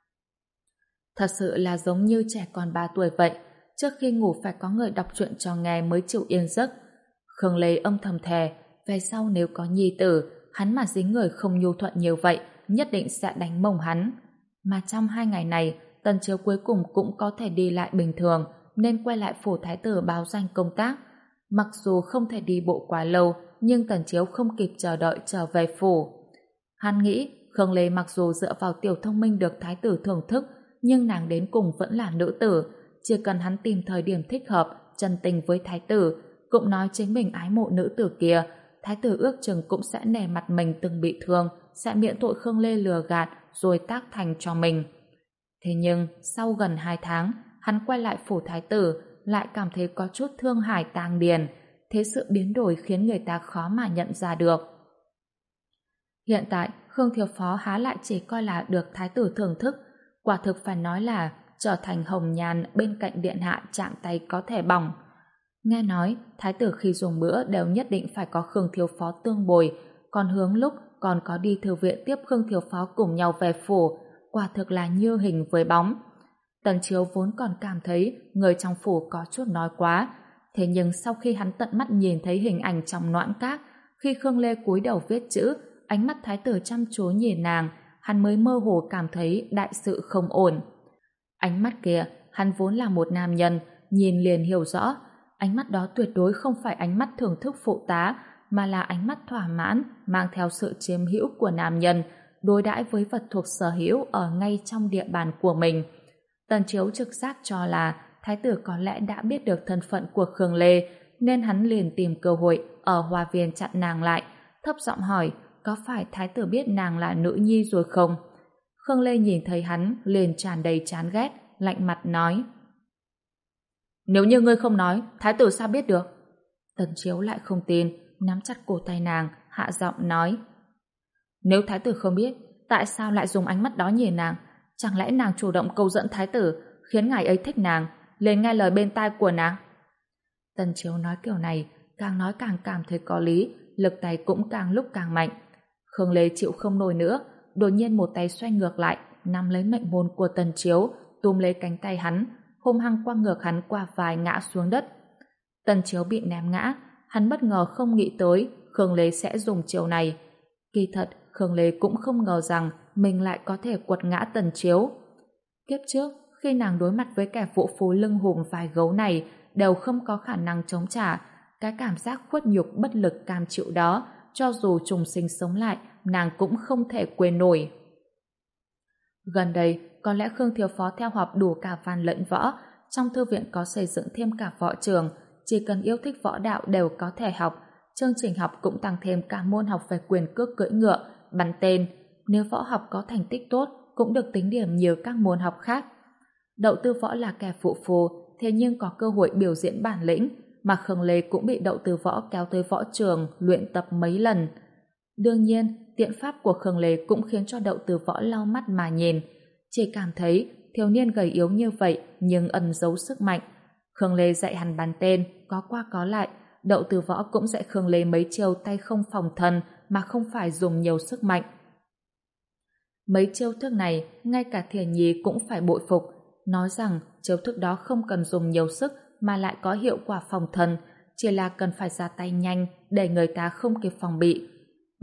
Thật sự là giống như trẻ con ba tuổi vậy, trước khi ngủ phải có người đọc truyện cho nghe mới chịu yên giấc. Khương Lê âm thầm thề, về sau nếu có nhi tử, hắn mà dính người không nhu thuận như vậy, nhất định sẽ đánh mông hắn. Mà trong hai ngày này, Tần Chiếu cuối cùng cũng có thể đi lại bình thường, nên quay lại phủ thái tử báo danh công tác. Mặc dù không thể đi bộ quá lâu, nhưng Tần Chiếu không kịp chờ đợi trở về phủ. Hắn nghĩ, Khương Lê mặc dù dựa vào tiểu thông minh được thái tử thưởng thức, nhưng nàng đến cùng vẫn là nữ tử, chỉ cần hắn tìm thời điểm thích hợp, chân tình với thái tử, cũng nói chính mình ái mộ nữ tử kia, thái tử ước chừng cũng sẽ nể mặt mình từng bị thương, sẽ miễn tội Khương Lê lừa gạt rồi tác thành cho mình. Thế nhưng, sau gần hai tháng, hắn quay lại phủ thái tử, lại cảm thấy có chút thương hải tang điền, thế sự biến đổi khiến người ta khó mà nhận ra được. Hiện tại, Khương Thiếu Phó há lại chỉ coi là được thái tử thưởng thức, quả thực phải nói là trở thành hồng nhan bên cạnh điện hạ chạm tay có thể bỏng. Nghe nói, thái tử khi dùng bữa đều nhất định phải có Khương Thiếu Phó tương bồi, còn hướng lúc còn có đi thư viện tiếp Khương Thiếu Phó cùng nhau về phủ, quả thực là như hình với bóng. Tần Chiếu vốn còn cảm thấy người trong phủ có chút nói quá, thế nhưng sau khi hắn tận mắt nhìn thấy hình ảnh trong noãn các, khi Khương Lê cúi đầu viết chữ, ánh mắt thái tử chăm chú nhìn nàng, hắn mới mơ hồ cảm thấy đại sự không ổn. Ánh mắt kia, hắn vốn là một nam nhân, nhìn liền hiểu rõ, ánh mắt đó tuyệt đối không phải ánh mắt thưởng thức phụ tá, mà là ánh mắt thỏa mãn, mang theo sự chiếm hữu của nam nhân, đối đãi với vật thuộc sở hữu ở ngay trong địa bàn của mình. Tần Chiếu trực giác cho là thái tử có lẽ đã biết được thân phận của Khương Lê, nên hắn liền tìm cơ hội ở hoa viên chặn nàng lại, thấp giọng hỏi có phải thái tử biết nàng là nữ nhi rồi không? Khương Lê nhìn thấy hắn liền tràn đầy chán ghét, lạnh mặt nói: Nếu như ngươi không nói, thái tử sao biết được? Tần Chiếu lại không tin, nắm chặt cổ tay nàng, hạ giọng nói: Nếu thái tử không biết, tại sao lại dùng ánh mắt đó nhìn nàng? Chẳng lẽ nàng chủ động câu dẫn thái tử, khiến ngài ấy thích nàng, liền nghe lời bên tai của nàng? Tần Chiếu nói kiểu này, càng nói càng cảm thấy có lý, lực tay cũng càng lúc càng mạnh. Khương Lê chịu không nổi nữa, đột nhiên một tay xoay ngược lại, nắm lấy mệnh môn của Tần Chiếu, túm lấy cánh tay hắn, hung hăng quăng ngược hắn qua vai ngã xuống đất. Tần Chiếu bị ném ngã, hắn bất ngờ không nghĩ tới Khương Lê sẽ dùng chiêu này. Kỳ thật, Khương Lê cũng không ngờ rằng mình lại có thể quật ngã Tần Chiếu. Kiếp trước, khi nàng đối mặt với kẻ vũ phu lưng hùm vai gấu này, đều không có khả năng chống trả. Cái cảm giác khuất nhục bất lực cam chịu đó, cho dù trùng sinh sống lại, nàng cũng không thể quên nổi. Gần đây, có lẽ Khương Thiếu Phó theo học đủ cả văn lẫn võ, trong thư viện có xây dựng thêm cả võ trường, chỉ cần yêu thích võ đạo đều có thể học. Chương trình học cũng tăng thêm cả môn học về quyền cước cưỡi ngựa, bắn tên. Nếu võ học có thành tích tốt, cũng được tính điểm nhiều các môn học khác. Đậu tư võ là kẻ phụ phù, thế nhưng có cơ hội biểu diễn bản lĩnh, mà Khương Lê cũng bị đậu tư võ kéo tới võ trường luyện tập mấy lần. Đương nhiên, tiện pháp của Khương Lê cũng khiến cho đậu tư võ lau mắt mà nhìn. Chỉ cảm thấy thiếu niên gầy yếu như vậy nhưng ẩn giấu sức mạnh. Khương Lê dạy hắn bắn tên, có qua có lại, đậu tư võ cũng dạy Khương Lê mấy chiêu tay không phòng thân mà không phải dùng nhiều sức mạnh. Mấy chiêu thức này, ngay cả Thiền Nhi cũng phải bội phục, nói rằng chiêu thức đó không cần dùng nhiều sức mà lại có hiệu quả phòng thân, chỉ là cần phải ra tay nhanh để người ta không kịp phòng bị.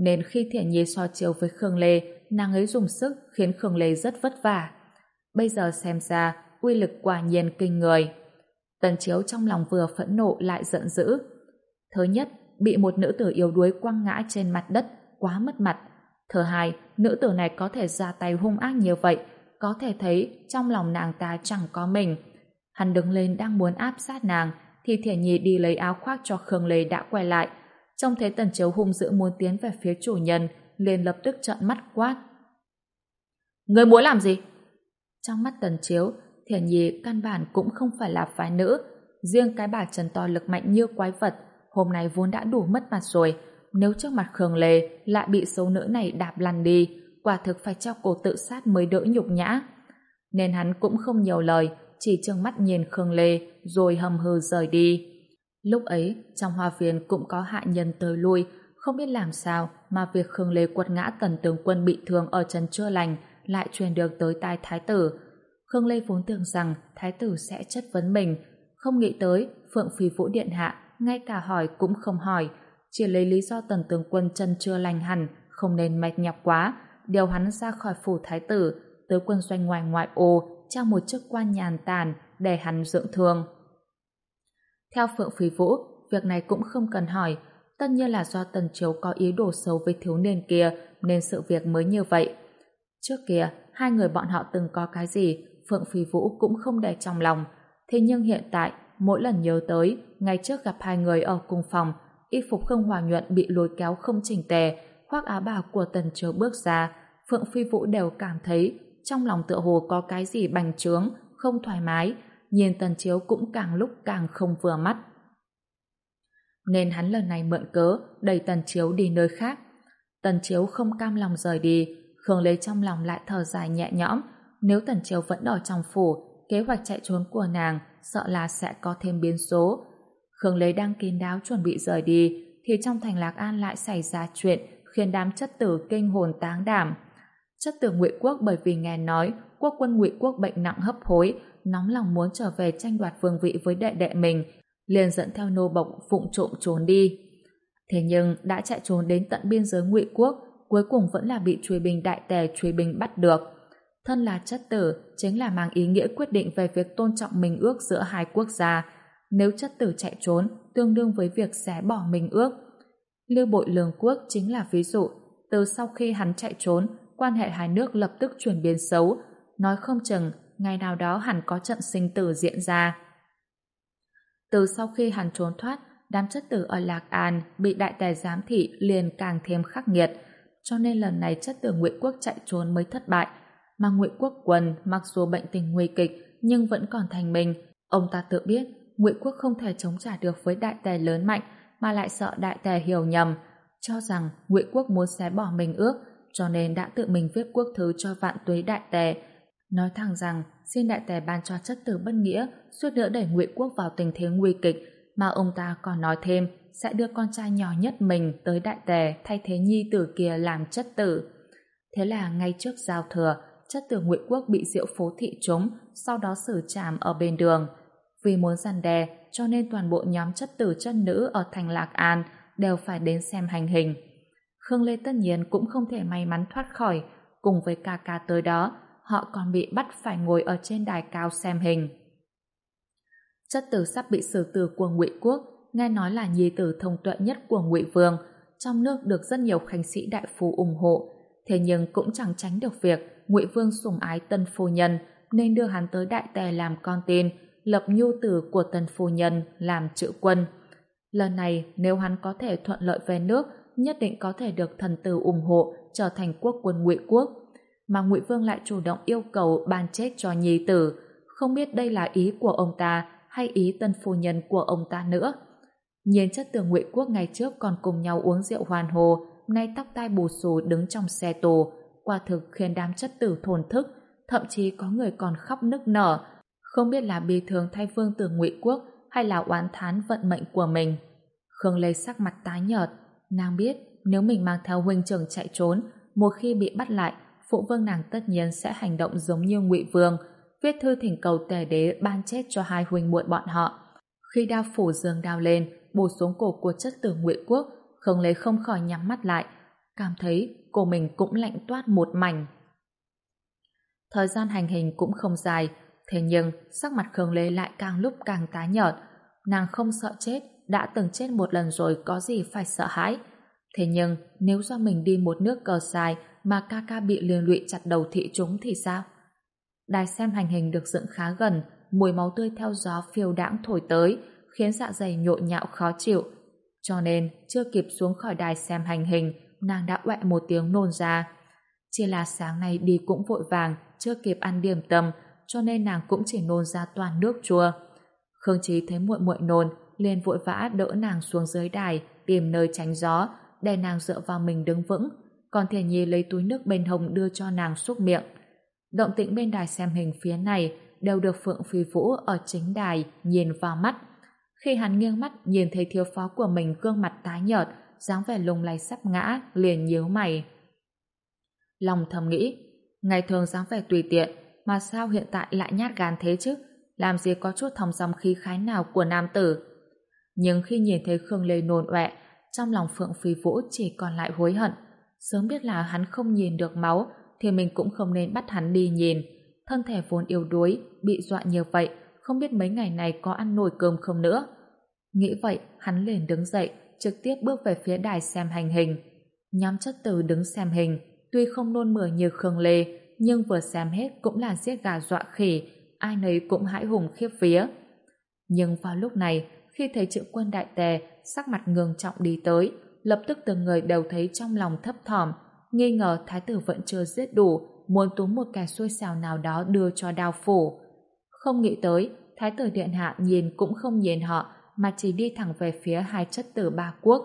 nên khi Thiển Nhi so chiếu với Khương Lê, nàng ấy dùng sức khiến Khương Lê rất vất vả. Bây giờ xem ra, uy lực quả nhiên kinh người. Tần Chiếu trong lòng vừa phẫn nộ lại giận dữ. Thứ nhất, bị một nữ tử yếu đuối quăng ngã trên mặt đất, quá mất mặt. Thứ hai, nữ tử này có thể ra tay hung ác như vậy, có thể thấy trong lòng nàng ta chẳng có mình. Hắn đứng lên đang muốn áp sát nàng, thì Thiển Nhi đi lấy áo khoác cho Khương Lê đã quay lại. Trông thấy Tần Chiếu hung dữ muốn tiến về phía chủ nhân, liền lập tức trợn mắt quát. Người muốn làm gì? Trong mắt Tần Chiếu, Thiển Nhi căn bản cũng không phải là phái nữ. Riêng cái bà trần to lực mạnh như quái vật, hôm nay vốn đã đủ mất mặt rồi. Nếu trước mặt Khương Lê lại bị xấu nữ này đạp lăn đi, quả thực phải treo cổ tự sát mới đỡ nhục nhã. Nên hắn cũng không nhiều lời, chỉ trừng mắt nhìn Khương Lê rồi hầm hừ rời đi. Lúc ấy, trong hoa viên cũng có hạ nhân tới lui, không biết làm sao mà việc Khương Lê quật ngã Tần tướng quân bị thương ở chân chưa lành lại truyền được tới tai thái tử. Khương Lê vốn tưởng rằng thái tử sẽ chất vấn mình, không nghĩ tới Phượng Phi Vũ điện hạ ngay cả hỏi cũng không hỏi, chỉ lấy lý do Tần tướng quân chân chưa lành hẳn, không nên mệt nhọc quá, điều hắn ra khỏi phủ thái tử, tới quân doanh ngoài ngoại ô, trao một chức quan nhàn tản để hắn dưỡng thương. Theo Phượng Phi Vũ, việc này cũng không cần hỏi, tất nhiên là do Tần Chiếu có ý đồ xấu với thiếu niên kia nên sự việc mới như vậy. Trước kia, hai người bọn họ từng có cái gì, Phượng Phi Vũ cũng không để trong lòng. Thế nhưng hiện tại, mỗi lần nhớ tới, ngày trước gặp hai người ở cùng phòng, y phục Khương Hòa Nhuận bị lôi kéo không chỉnh tề, khoác áo bào của Tần Chiếu bước ra, Phượng Phi Vũ đều cảm thấy trong lòng tựa hồ có cái gì bành trướng, không thoải mái, nhìn Tần Chiếu cũng càng lúc càng không vừa mắt. Nên hắn lần này mượn cớ đẩy Tần Chiếu đi nơi khác. Tần Chiếu không cam lòng rời đi, Khương Lê trong lòng lại thở dài nhẹ nhõm. Nếu Tần Chiếu vẫn ở trong phủ, kế hoạch chạy trốn của nàng sợ là sẽ có thêm biến số. Khương Lê đang kín đáo chuẩn bị rời đi, thì trong thành Lạc An lại xảy ra chuyện khiến đám chất tử kinh hồn táng đảm. Chất tử Ngụy Quốc bởi vì nghe nói quốc quân Ngụy Quốc bệnh nặng hấp hối, nóng lòng muốn trở về tranh đoạt vương vị với đệ đệ mình, liền dẫn theo nô bộc vụng trộm trốn đi. Thế nhưng đã chạy trốn đến tận biên giới Ngụy Quốc, cuối cùng vẫn là bị Truy binh Đại Tề truy binh bắt được. Thân là chất tử, chính là mang ý nghĩa quyết định về việc tôn trọng minh ước giữa hai quốc gia. Nếu chất tử chạy trốn, tương đương với việc xé bỏ minh ước. Lưu Bội Lương Quốc chính là ví dụ. Từ sau khi hắn chạy trốn, quan hệ hai nước lập tức chuyển biến xấu. Nói không chừng, ngày nào đó hẳn có trận sinh tử diễn ra. Từ sau khi hắn trốn thoát, đám chất tử ở Lạc An bị Đại Tề giám thị liền càng thêm khắc nghiệt. Cho nên lần này chất tử Ngụy Quốc chạy trốn mới thất bại. Mà Ngụy Quốc quân mặc dù bệnh tình nguy kịch nhưng vẫn còn thành mình. Ông ta tự biết Ngụy Quốc không thể chống trả được với Đại Tề lớn mạnh, mà lại sợ Đại Tề hiểu nhầm, cho rằng Ngụy Quốc muốn xé bỏ minh ước, cho nên đã tự mình viết quốc thư cho Vạn Tuế Đại Tề, nói thẳng rằng xin Đại Tề ban cho chất tử bất nghĩa, suốt đỡ đẩy Ngụy Quốc vào tình thế nguy kịch. Mà ông ta còn nói thêm sẽ đưa con trai nhỏ nhất mình tới Đại Tề thay thế nhi tử kia làm chất tử. Thế là ngay trước giao thừa, chất tử Ngụy Quốc bị Diệu Phố thị trúng, sau đó xử trảm ở bên đường. Vì muốn răn đe, cho nên toàn bộ nhóm chất tử chất nữ ở thành Lạc An đều phải đến xem hành hình. Khương Lê tất nhiên cũng không thể may mắn thoát khỏi, cùng với ca ca tới đó, họ còn bị bắt phải ngồi ở trên đài cao xem hình. Chất tử sắp bị xử tử của Ngụy Quốc, nghe nói là nhi tử thông tuệ nhất của Ngụy Vương, trong nước được rất nhiều khanh sĩ đại phu ủng hộ. Thế nhưng cũng chẳng tránh được việc Ngụy Vương sủng ái tân phu nhân, nên đưa hắn tới Đại Tề làm con tin, lập nhu tử của tân phu nhân làm chữ quân. Lần này nếu hắn có thể thuận lợi về nước, nhất định có thể được thần tử ủng hộ trở thành quốc quân Ngụy Quốc. Mà Ngụy Vương lại chủ động yêu cầu ban chết cho nhi tử, không biết đây là ý của ông ta hay ý tân phu nhân của ông ta nữa. Nhìn chất tử Ngụy Quốc ngày trước còn cùng nhau uống rượu hoàn hồ, nay tóc tai bù xù đứng trong xe tù, quả thực khiến đám chất tử thổn thức, thậm chí có người còn khóc nức nở, không biết là bi thương thay vương tử Ngụy Quốc hay là oán thán vận mệnh của mình. Khương Lê sắc mặt tái nhợt, nàng biết nếu mình mang theo huynh trưởng chạy trốn, một khi bị bắt lại, phụ vương nàng tất nhiên sẽ hành động giống như Ngụy Vương, viết thư thỉnh cầu Tề đế ban chết cho hai huynh muội bọn họ. Khi đao phủ giương đao lên, bổ xuống cổ của chất tử Ngụy Quốc, Khương Lê không khỏi nhắm mắt lại. cảm thấy cô mình cũng lạnh toát một mảnh. Thời gian hành hình cũng không dài, thế nhưng sắc mặt Khương Lê lại càng lúc càng tái nhợt. Nàng không sợ chết, đã từng chết một lần rồi có gì phải sợ hãi. Thế nhưng nếu do mình đi một nước cờ dài mà ca ca bị liên lụy chặt đầu thị chúng thì sao? Đài xem hành hình được dựng khá gần, mùi máu tươi theo gió phiêu đãng thổi tới, khiến dạ dày nhộn nhạo khó chịu. Cho nên, chưa kịp xuống khỏi đài xem hành hình, nàng đã oẹ một tiếng nôn ra. Chỉ là sáng nay đi cũng vội vàng, chưa kịp ăn điểm tâm, cho nên nàng cũng chỉ nôn ra toàn nước chua. Khương Chí thấy muội muội nôn, liền vội vã đỡ nàng xuống dưới đài, tìm nơi tránh gió, để nàng dựa vào mình đứng vững. Còn Thiền Nhi lấy túi nước bên hông đưa cho nàng xúc miệng. Động tĩnh bên đài xem hình phía này đều được Phượng Phi Vũ ở chính đài nhìn vào mắt. Khi hắn nghiêng mắt nhìn thấy thiếu phó của mình gương mặt tái nhợt, dáng vẻ lung lay sắp ngã, liền nhíu mày. Lòng thầm nghĩ, ngày thường dáng vẻ tùy tiện, mà sao hiện tại lại nhát gan thế chứ? Làm gì có chút thong dong khí khái nào của nam tử? Nhưng khi nhìn thấy Khương Lê nôn ọe, trong lòng Phượng Phi Vũ chỉ còn lại hối hận. Sớm biết là hắn không nhìn được máu, thì mình cũng không nên bắt hắn đi nhìn. Thân thể vốn yếu đuối, bị dọa nhiều vậy, không biết mấy ngày này có ăn nổi cơm không nữa. Nghĩ vậy, hắn liền đứng dậy, trực tiếp bước về phía đài xem hành hình. Nhóm chất tử đứng xem hình, tuy không nôn mửa như Khương Lê, nhưng vừa xem hết cũng là giết gà dọa khỉ, ai nấy cũng hãi hùng khiếp vía. Nhưng vào lúc này, khi thấy Triệu Quân đại tề sắc mặt ngưng trọng đi tới, lập tức từng người đều thấy trong lòng thấp thỏm, nghi ngờ thái tử vẫn chưa giết đủ, muốn túm một kẻ xui xẻo nào đó đưa cho đao phủ. Không nghĩ tới, thái tử điện hạ nhìn cũng không nhìn họ, mà chỉ đi thẳng về phía hai chất tử ba quốc.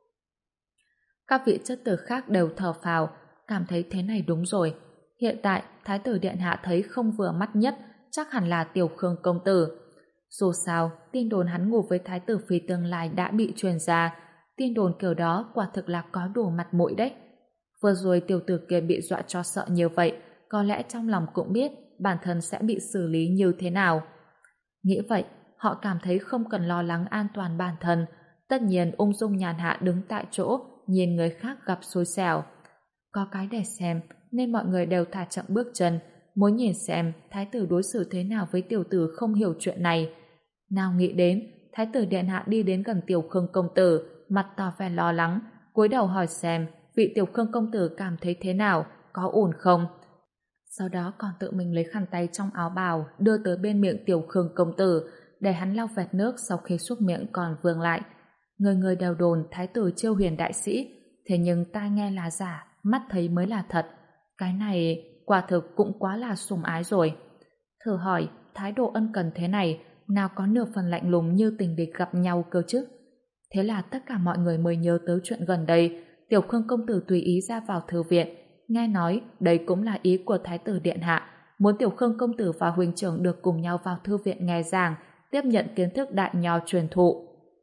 Các vị chất tử khác đều thở phào, cảm thấy thế này đúng rồi. Hiện tại, thái tử điện hạ thấy không vừa mắt nhất, chắc hẳn là Tiểu Khương công tử. Dù sao, tin đồn hắn ngủ với thái tử phi tương lai đã bị truyền ra, tin đồn kiểu đó quả thực là có đủ mặt mũi đấy. Vừa rồi tiểu tử kia bị dọa cho sợ như vậy, có lẽ trong lòng cũng biết bản thân sẽ bị xử lý như thế nào. Nghĩ vậy, họ cảm thấy không cần lo lắng an toàn bản thân, tất nhiên ung dung nhàn hạ đứng tại chỗ, nhìn người khác gặp xui xẻo. Có cái để xem, nên mọi người đều thả chậm bước chân, muốn nhìn xem thái tử đối xử thế nào với tiểu tử không hiểu chuyện này. Nào nghĩ đến, thái tử điện hạ đi đến gần Tiểu Khương công tử, mặt tỏ vẻ lo lắng, cúi đầu hỏi xem vị Tiểu Khương công tử cảm thấy thế nào, có ổn không. Sau đó còn tự mình lấy khăn tay trong áo bào đưa tới bên miệng Tiểu Khương công tử, để hắn lau vệt nước sau khi súc miệng còn vương lại. Người người đều đồn thái tử chiêu hiền đại sĩ, thế nhưng tai nghe là giả, mắt thấy mới là thật. Cái này quả thực cũng quá là sủng ái rồi. Thử hỏi, thái độ ân cần thế này nào có nửa phần lạnh lùng như tình địch gặp nhau cơ chứ. Thế là tất cả mọi người mới nhớ tới chuyện gần đây, Tiểu Khương công tử tùy ý ra vào thư viện. Nghe nói đây cũng là ý của thái tử điện hạ, muốn Tiểu Khương công tử và huynh trưởng được cùng nhau vào thư viện nghe giảng, tiếp nhận kiến thức đại nho truyền thụ.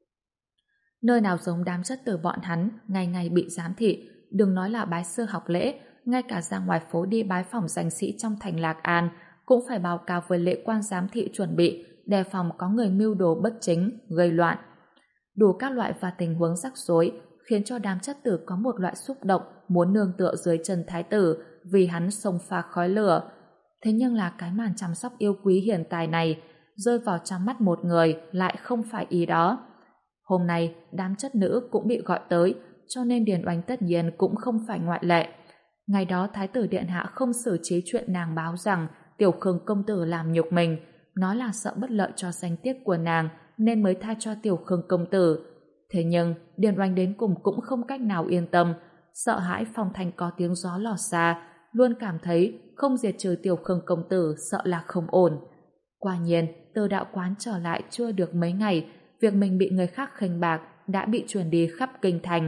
Nơi nào giống đám chất tử bọn hắn, ngày ngày bị giám thị, đừng nói là bái sư học lễ, ngay cả ra ngoài phố đi bái phòng danh sĩ trong thành Lạc An cũng phải báo cáo với lễ quan giám thị chuẩn bị, đề phòng có người mưu đồ bất chính, gây loạn. Đủ các loại và tình huống rắc rối, khiến cho đám chất tử có một loại xúc động muốn nương tựa dưới chân thái tử vì hắn xông pha khói lửa. Thế nhưng là cái màn chăm sóc yêu quý hiền tài này rơi vào trong mắt một người lại không phải ý đó. Hôm nay, đám chất nữ cũng bị gọi tới, cho nên Điền Oánh tất nhiên cũng không phải ngoại lệ. Ngày đó thái tử điện hạ không xử trí chuyện nàng báo rằng Tiểu Khương công tử làm nhục mình, nói là sợ bất lợi cho danh tiết của nàng nên mới tha cho Tiểu Khương công tử. Thế nhưng Điền Oánh đến cùng cũng không cách nào yên tâm, sợ hãi phong thành có tiếng gió lọt xa, luôn cảm thấy không diệt trừ Tiểu Khương công tử sợ là không ổn. Quả nhiên, từ đạo quán trở lại chưa được mấy ngày, việc mình bị người khác khinh bạc đã bị truyền đi khắp kinh thành.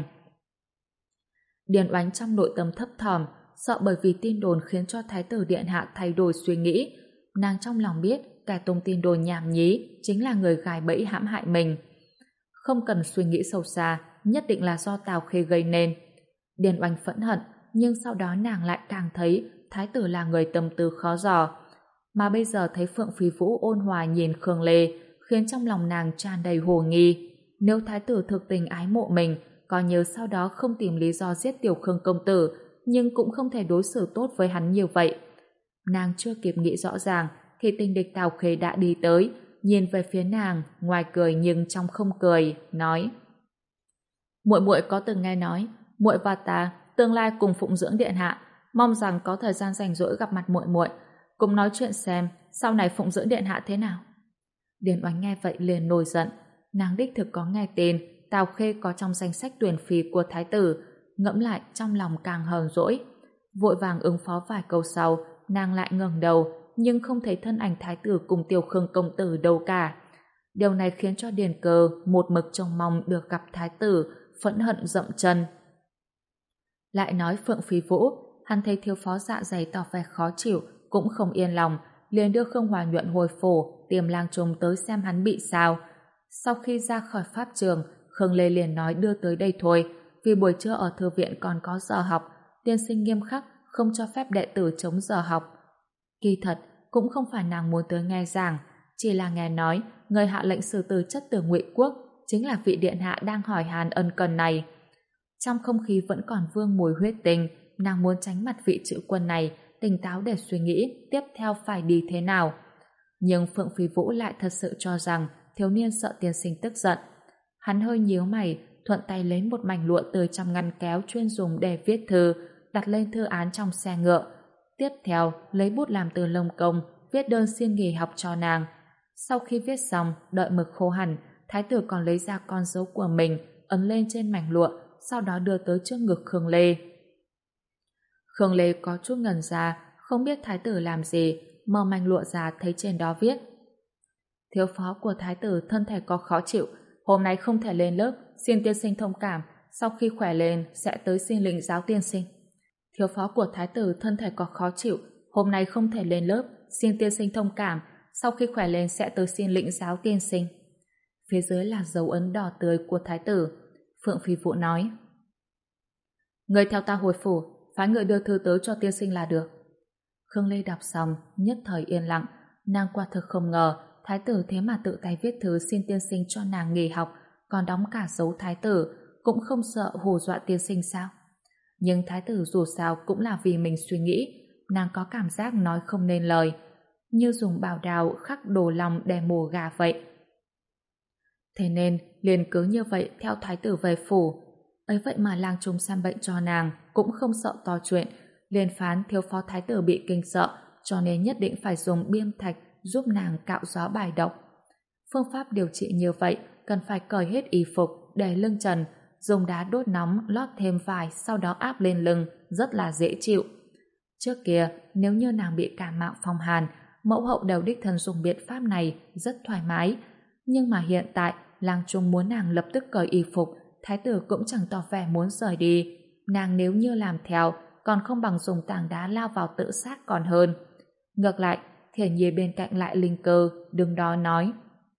Điền Oánh trong nội tâm thấp thỏm, sợ bởi vì tin đồn khiến cho thái tử điện hạ thay đổi suy nghĩ. Nàng trong lòng biết kẻ tung tin đồn nhảm nhí chính là người gài bẫy hãm hại mình. Không cần suy nghĩ sâu xa, nhất định là do Tào Khê gây nên. Điền Oánh phẫn hận, nhưng sau đó nàng lại càng thấy thái tử là người tâm tư khó dò. Mà bây giờ thấy Phượng Phi Vũ ôn hòa nhìn Khương Lê, khiến trong lòng nàng tràn đầy hồ nghi. Nếu thái tử thực tình ái mộ mình, coi như sau đó không tìm lý do giết Tiểu Khương công tử, nhưng cũng không thể đối xử tốt với hắn như vậy. Nàng chưa kịp nghĩ rõ ràng thì tình địch Tào Khê đã đi tới, nhìn về phía nàng, ngoài cười nhưng trong không cười, nói: Muội muội có từng nghe nói, muội và ta tương lai cùng phụng dưỡng điện hạ, mong rằng có thời gian rảnh rỗi gặp mặt muội muội, cùng nói chuyện xem sau này phụng dưỡng điện hạ thế nào. Điền Oánh nghe vậy liền nổi giận, nàng đích thực có nghe tin Tào Khê có trong danh sách tuyển phi của thái tử, ngẫm lại trong lòng càng hờn dỗi. Vội vàng ứng phó vài câu sau, nàng lại ngẩng đầu, nhưng không thấy thân ảnh thái tử cùng Tiểu Khương công tử đâu cả. Điều này khiến cho Điền Cơ một mực trông mong được gặp thái tử, phẫn hận dậm chân. Lại nói Phượng Phi Vũ, hắn thấy thiếu phó Dạ Dày tỏ vẻ khó chịu, cũng không yên lòng, liền đưa Khương Hòa Nhuận hồi phủ, tìm Lang Trung tới xem hắn bị sao. Sau khi ra khỏi pháp trường, Khương Lê liền nói đưa tới đây thôi, vì buổi trưa ở thư viện còn có giờ học, tiên sinh nghiêm khắc không cho phép đệ tử chống giờ học. Kỳ thật, cũng không phải nàng muốn tới nghe giảng, chỉ là nghe nói người hạ lệnh xử tử chất tử Ngụy Quốc chính là vị điện hạ đang hỏi hàn ân cần này. Trong không khí vẫn còn vương mùi huyết tình, nàng muốn tránh mặt vị chữ quân này, tỉnh táo để suy nghĩ tiếp theo phải đi thế nào. Nhưng Phượng Phi Vũ lại thật sự cho rằng thiếu niên sợ tiên sinh tức giận. Hắn hơi nhíu mày, thuận tay lấy một mảnh lụa từ trong ngăn kéo chuyên dùng để viết thư, đặt lên thư án trong xe ngựa. Tiếp theo, lấy bút làm từ lông công, viết đơn xin nghỉ học cho nàng. Sau khi viết xong, đợi mực khô hẳn, thái tử còn lấy ra con dấu của mình, ấn lên trên mảnh lụa, sau đó đưa tới trước ngực Khương Lê. Khương Lê có chút ngẩn ra, không biết thái tử làm gì, mở mảnh lụa ra thấy trên đó viết: Thiếu phó của thái tử thân thể có khó chịu, hôm nay không thể lên lớp, xin tiên sinh thông cảm, sau khi khỏe lên sẽ tới xin lĩnh giáo tiên sinh. Thiếu phó của thái tử thân thể có khó chịu, hôm nay không thể lên lớp, xin tiên sinh thông cảm, sau khi khỏe lên sẽ tới xin lĩnh giáo tiên sinh. Phía dưới là dấu ấn đỏ tươi của thái tử. Phượng Phi Vũ nói: Người theo ta hồi phủ, phái người đưa thư tới cho tiên sinh là được. Khương Lê đọc xong, nhất thời yên lặng, nàng quả thực không ngờ thái tử thế mà tự tay viết thư xin tiên sinh cho nàng nghỉ học, còn đóng cả dấu thái tử, cũng không sợ hù dọa tiên sinh sao? Nhưng thái tử dù sao cũng là vì mình suy nghĩ, nàng có cảm giác nói không nên lời, như dùng bảo đào khắc đồ lòng để mổ gà vậy. Thế nên liền cứ như vậy theo thái tử về phủ. Ấy vậy mà Lang Trung xem bệnh cho nàng cũng không sợ to chuyện, liền phán thiếu phó thái tử bị kinh sợ, cho nên nhất định phải dùng biêm thạch giúp nàng cạo gió bài độc. Phương pháp điều trị như vậy cần phải cởi hết y phục, để lưng trần, dùng đá đốt nóng lót thêm vải, sau đó áp lên lưng, rất là dễ chịu. Trước kia, nếu như nàng bị cảm mạo phong hàn, mẫu hậu đều đích thân dùng biện pháp này rất thoải mái. Nhưng mà hiện tại, Lang Trung muốn nàng lập tức cởi y phục, thái tử cũng chẳng tỏ vẻ muốn rời đi. Nàng nếu như làm theo, còn không bằng dùng tảng đá lao vào tự sát còn hơn. Ngược lại, Thiển Nhi bên cạnh lại linh cơ, đứng đó nói: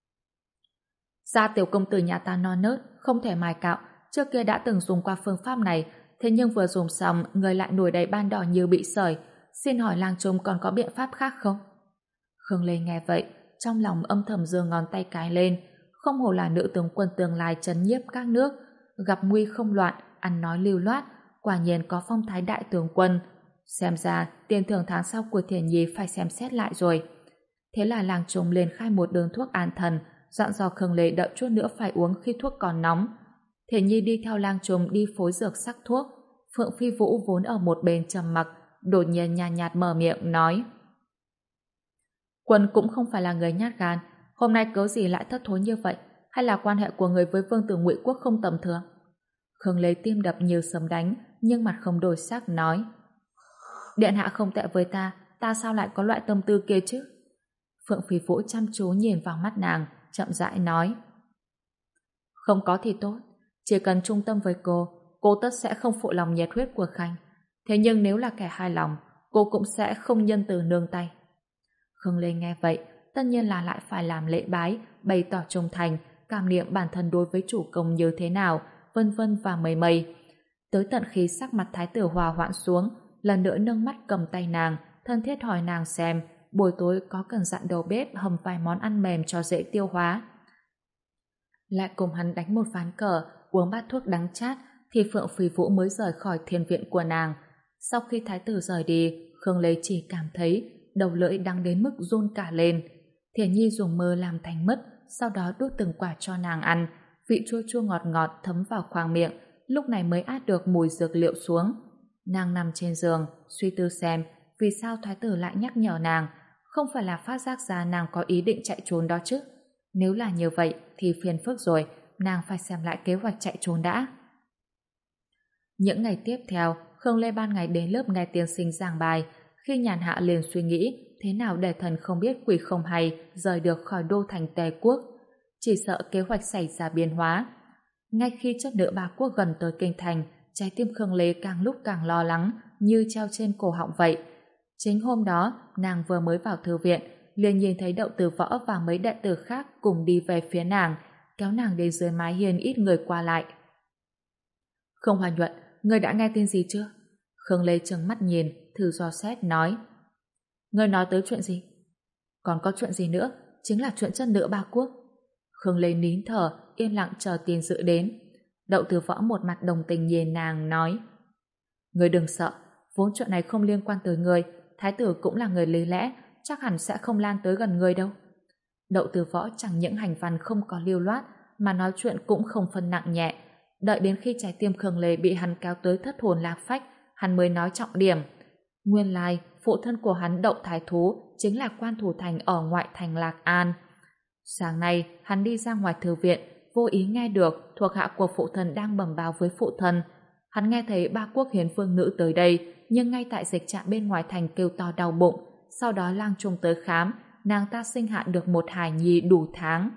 Gia tiểu công tử nhà ta non nớt, không thể mài cạo, trước kia đã từng dùng qua phương pháp này, thế nhưng vừa dùng xong, người lại nổi đầy ban đỏ như bị sởi. Xin hỏi Lang Trung còn có biện pháp khác không? Khương Lê nghe vậy, trong lòng âm thầm giơ ngón tay cái lên, không hổ là nữ tướng quân tương lai trấn nhiếp các nước, gặp nguy không loạn, ăn nói lưu loát, quả nhiên có phong thái đại tướng quân. Xem ra tiền thưởng tháng sau của Thiển Nhi phải xem xét lại rồi. Thế là Lang Trung liền khai một đơn thuốc an thần, dặn dò Khương Lê đợi chút nữa phải uống khi thuốc còn nóng. Thiển Nhi đi theo Lang Trung đi phối dược sắc thuốc. Phượng Phi Vũ vốn ở một bên trầm mặc, đột nhiên nhàn nhạt mở miệng nói: Quân cũng không phải là người nhát gan, hôm nay cớ gì lại thất thối như vậy, hay là quan hệ của người với vương tử Ngụy Quốc không tầm thường? Khương Lê tim đập như sấm đánh, nhưng mặt không đổi sắc nói: Điện hạ không tệ với ta, ta sao lại có loại tâm tư kia chứ? Phượng Phi Vũ chăm chú nhìn vào mắt nàng, chậm rãi nói: Không có thì tốt, chỉ cần trung tâm với cô, cô tất sẽ không phụ lòng nhiệt huyết của Khanh. Thế nhưng nếu là kẻ hài lòng, cô cũng sẽ không nhân từ nương tay. Khương Lê nghe vậy, tất nhiên là lại phải làm lễ bái, bày tỏ trung thành, cảm niệm bản thân đối với chủ công như thế nào, vân vân và mây mây. Tới tận khi sắc mặt thái tử hòa hoãn xuống, lần nữa nâng mắt cầm tay nàng, thân thiết hỏi nàng xem buổi tối có cần dặn đầu bếp hầm vài món ăn mềm cho dễ tiêu hóa. Lại cùng hắn đánh một ván cờ, uống bát thuốc đắng chát thì Phượng Phi Vũ mới rời khỏi thiên viện của nàng. Sau khi thái tử rời đi, Khương Lê chỉ cảm thấy đầu lưỡi đắng đến mức run cả lên. Thiển Nhi dùng mơ làm thành mứt, sau đó đút từng quả cho nàng ăn, vị chua chua ngọt ngọt thấm vào khoang miệng, lúc này mới át được mùi dược liệu xuống. Nàng nằm trên giường, suy tư xem vì sao thái tử lại nhắc nhở nàng, không phải là phát giác ra nàng có ý định chạy trốn đó chứ. Nếu là như vậy thì phiền phức rồi, nàng phải xem lại kế hoạch chạy trốn đã. Những ngày tiếp theo, Khương Lê ban ngày đến lớp nghe tiên sinh giảng bài, khi nhàn hạ liền suy nghĩ thế nào để thần không biết quỷ không hay rời được khỏi đô thành Tề Quốc. Chỉ sợ kế hoạch xảy ra biến hóa. Ngay khi chất nữ ba quốc gần tới kinh thành, trái tim Khương Lê càng lúc càng lo lắng, như treo trên cổ họng vậy. Chính hôm đó, nàng vừa mới vào thư viện, liền nhìn thấy Đậu Từ Võ và mấy đệ tử khác cùng đi về phía nàng, kéo nàng đến dưới mái hiên ít người qua lại. Không Hòa Nhuận, ngươi đã nghe tin gì chưa? Khương Lê trừng mắt nhìn, thử dò xét nói. Ngươi nói tới chuyện gì? Còn có chuyện gì nữa? Chính là chuyện chất nữ ba quốc. Khương Lê nín thở, yên lặng chờ tin dự đến. Đậu Từ Võ một mặt đồng tình nhìn nàng nói. Ngươi đừng sợ, vốn chuyện này không liên quan tới ngươi, thái tử cũng là người lý lẽ, chắc hẳn sẽ không lan tới gần ngươi đâu. Đậu Từ Võ chẳng những hành văn không có lưu loát, mà nói chuyện cũng không phân nặng nhẹ. Đợi đến khi trái tim Khương Lê bị hắn kéo tới thất hồn lạc phách, hắn mới nói trọng điểm. Nguyên lai, phụ thân của hắn Đậu Thái Thú chính là quan thủ thành ở ngoại thành Lạc An. Sáng nay, hắn đi ra ngoài thư viện, vô ý nghe được thuộc hạ của phụ thân đang bẩm báo với phụ thân. Hắn nghe thấy ba quốc hiến phương nữ tới đây, nhưng ngay tại dịch trạm bên ngoài thành kêu to đau bụng, sau đó lang trung tới khám, nàng ta sinh hạ được một hài nhi đủ tháng.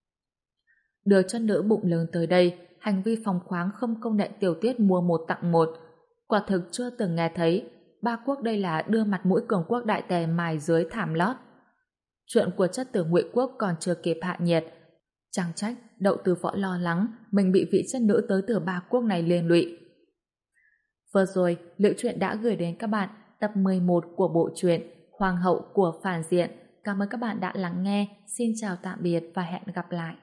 Đưa chân nữ bụng lớn tới đây, hành vi phóng khoáng không công nhận tiểu tiết mua một tặng một. Quả thực chưa từng nghe thấy, ba quốc đây là đưa mặt mũi cường quốc đại tề mài dưới thảm lót. Chuyện của chất tử Ngụy Quốc còn chưa kịp hạ nhiệt. Chẳng trách Đậu Từ Võ lo lắng mình bị vị chất nữ tới từ ba quốc này liên lụy. Vừa rồi, Liệu Truyện đã gửi đến các bạn tập mười một của bộ truyện Hoàng hậu của phản diện. Cảm ơn các bạn đã lắng nghe. Xin chào tạm biệt và hẹn gặp lại.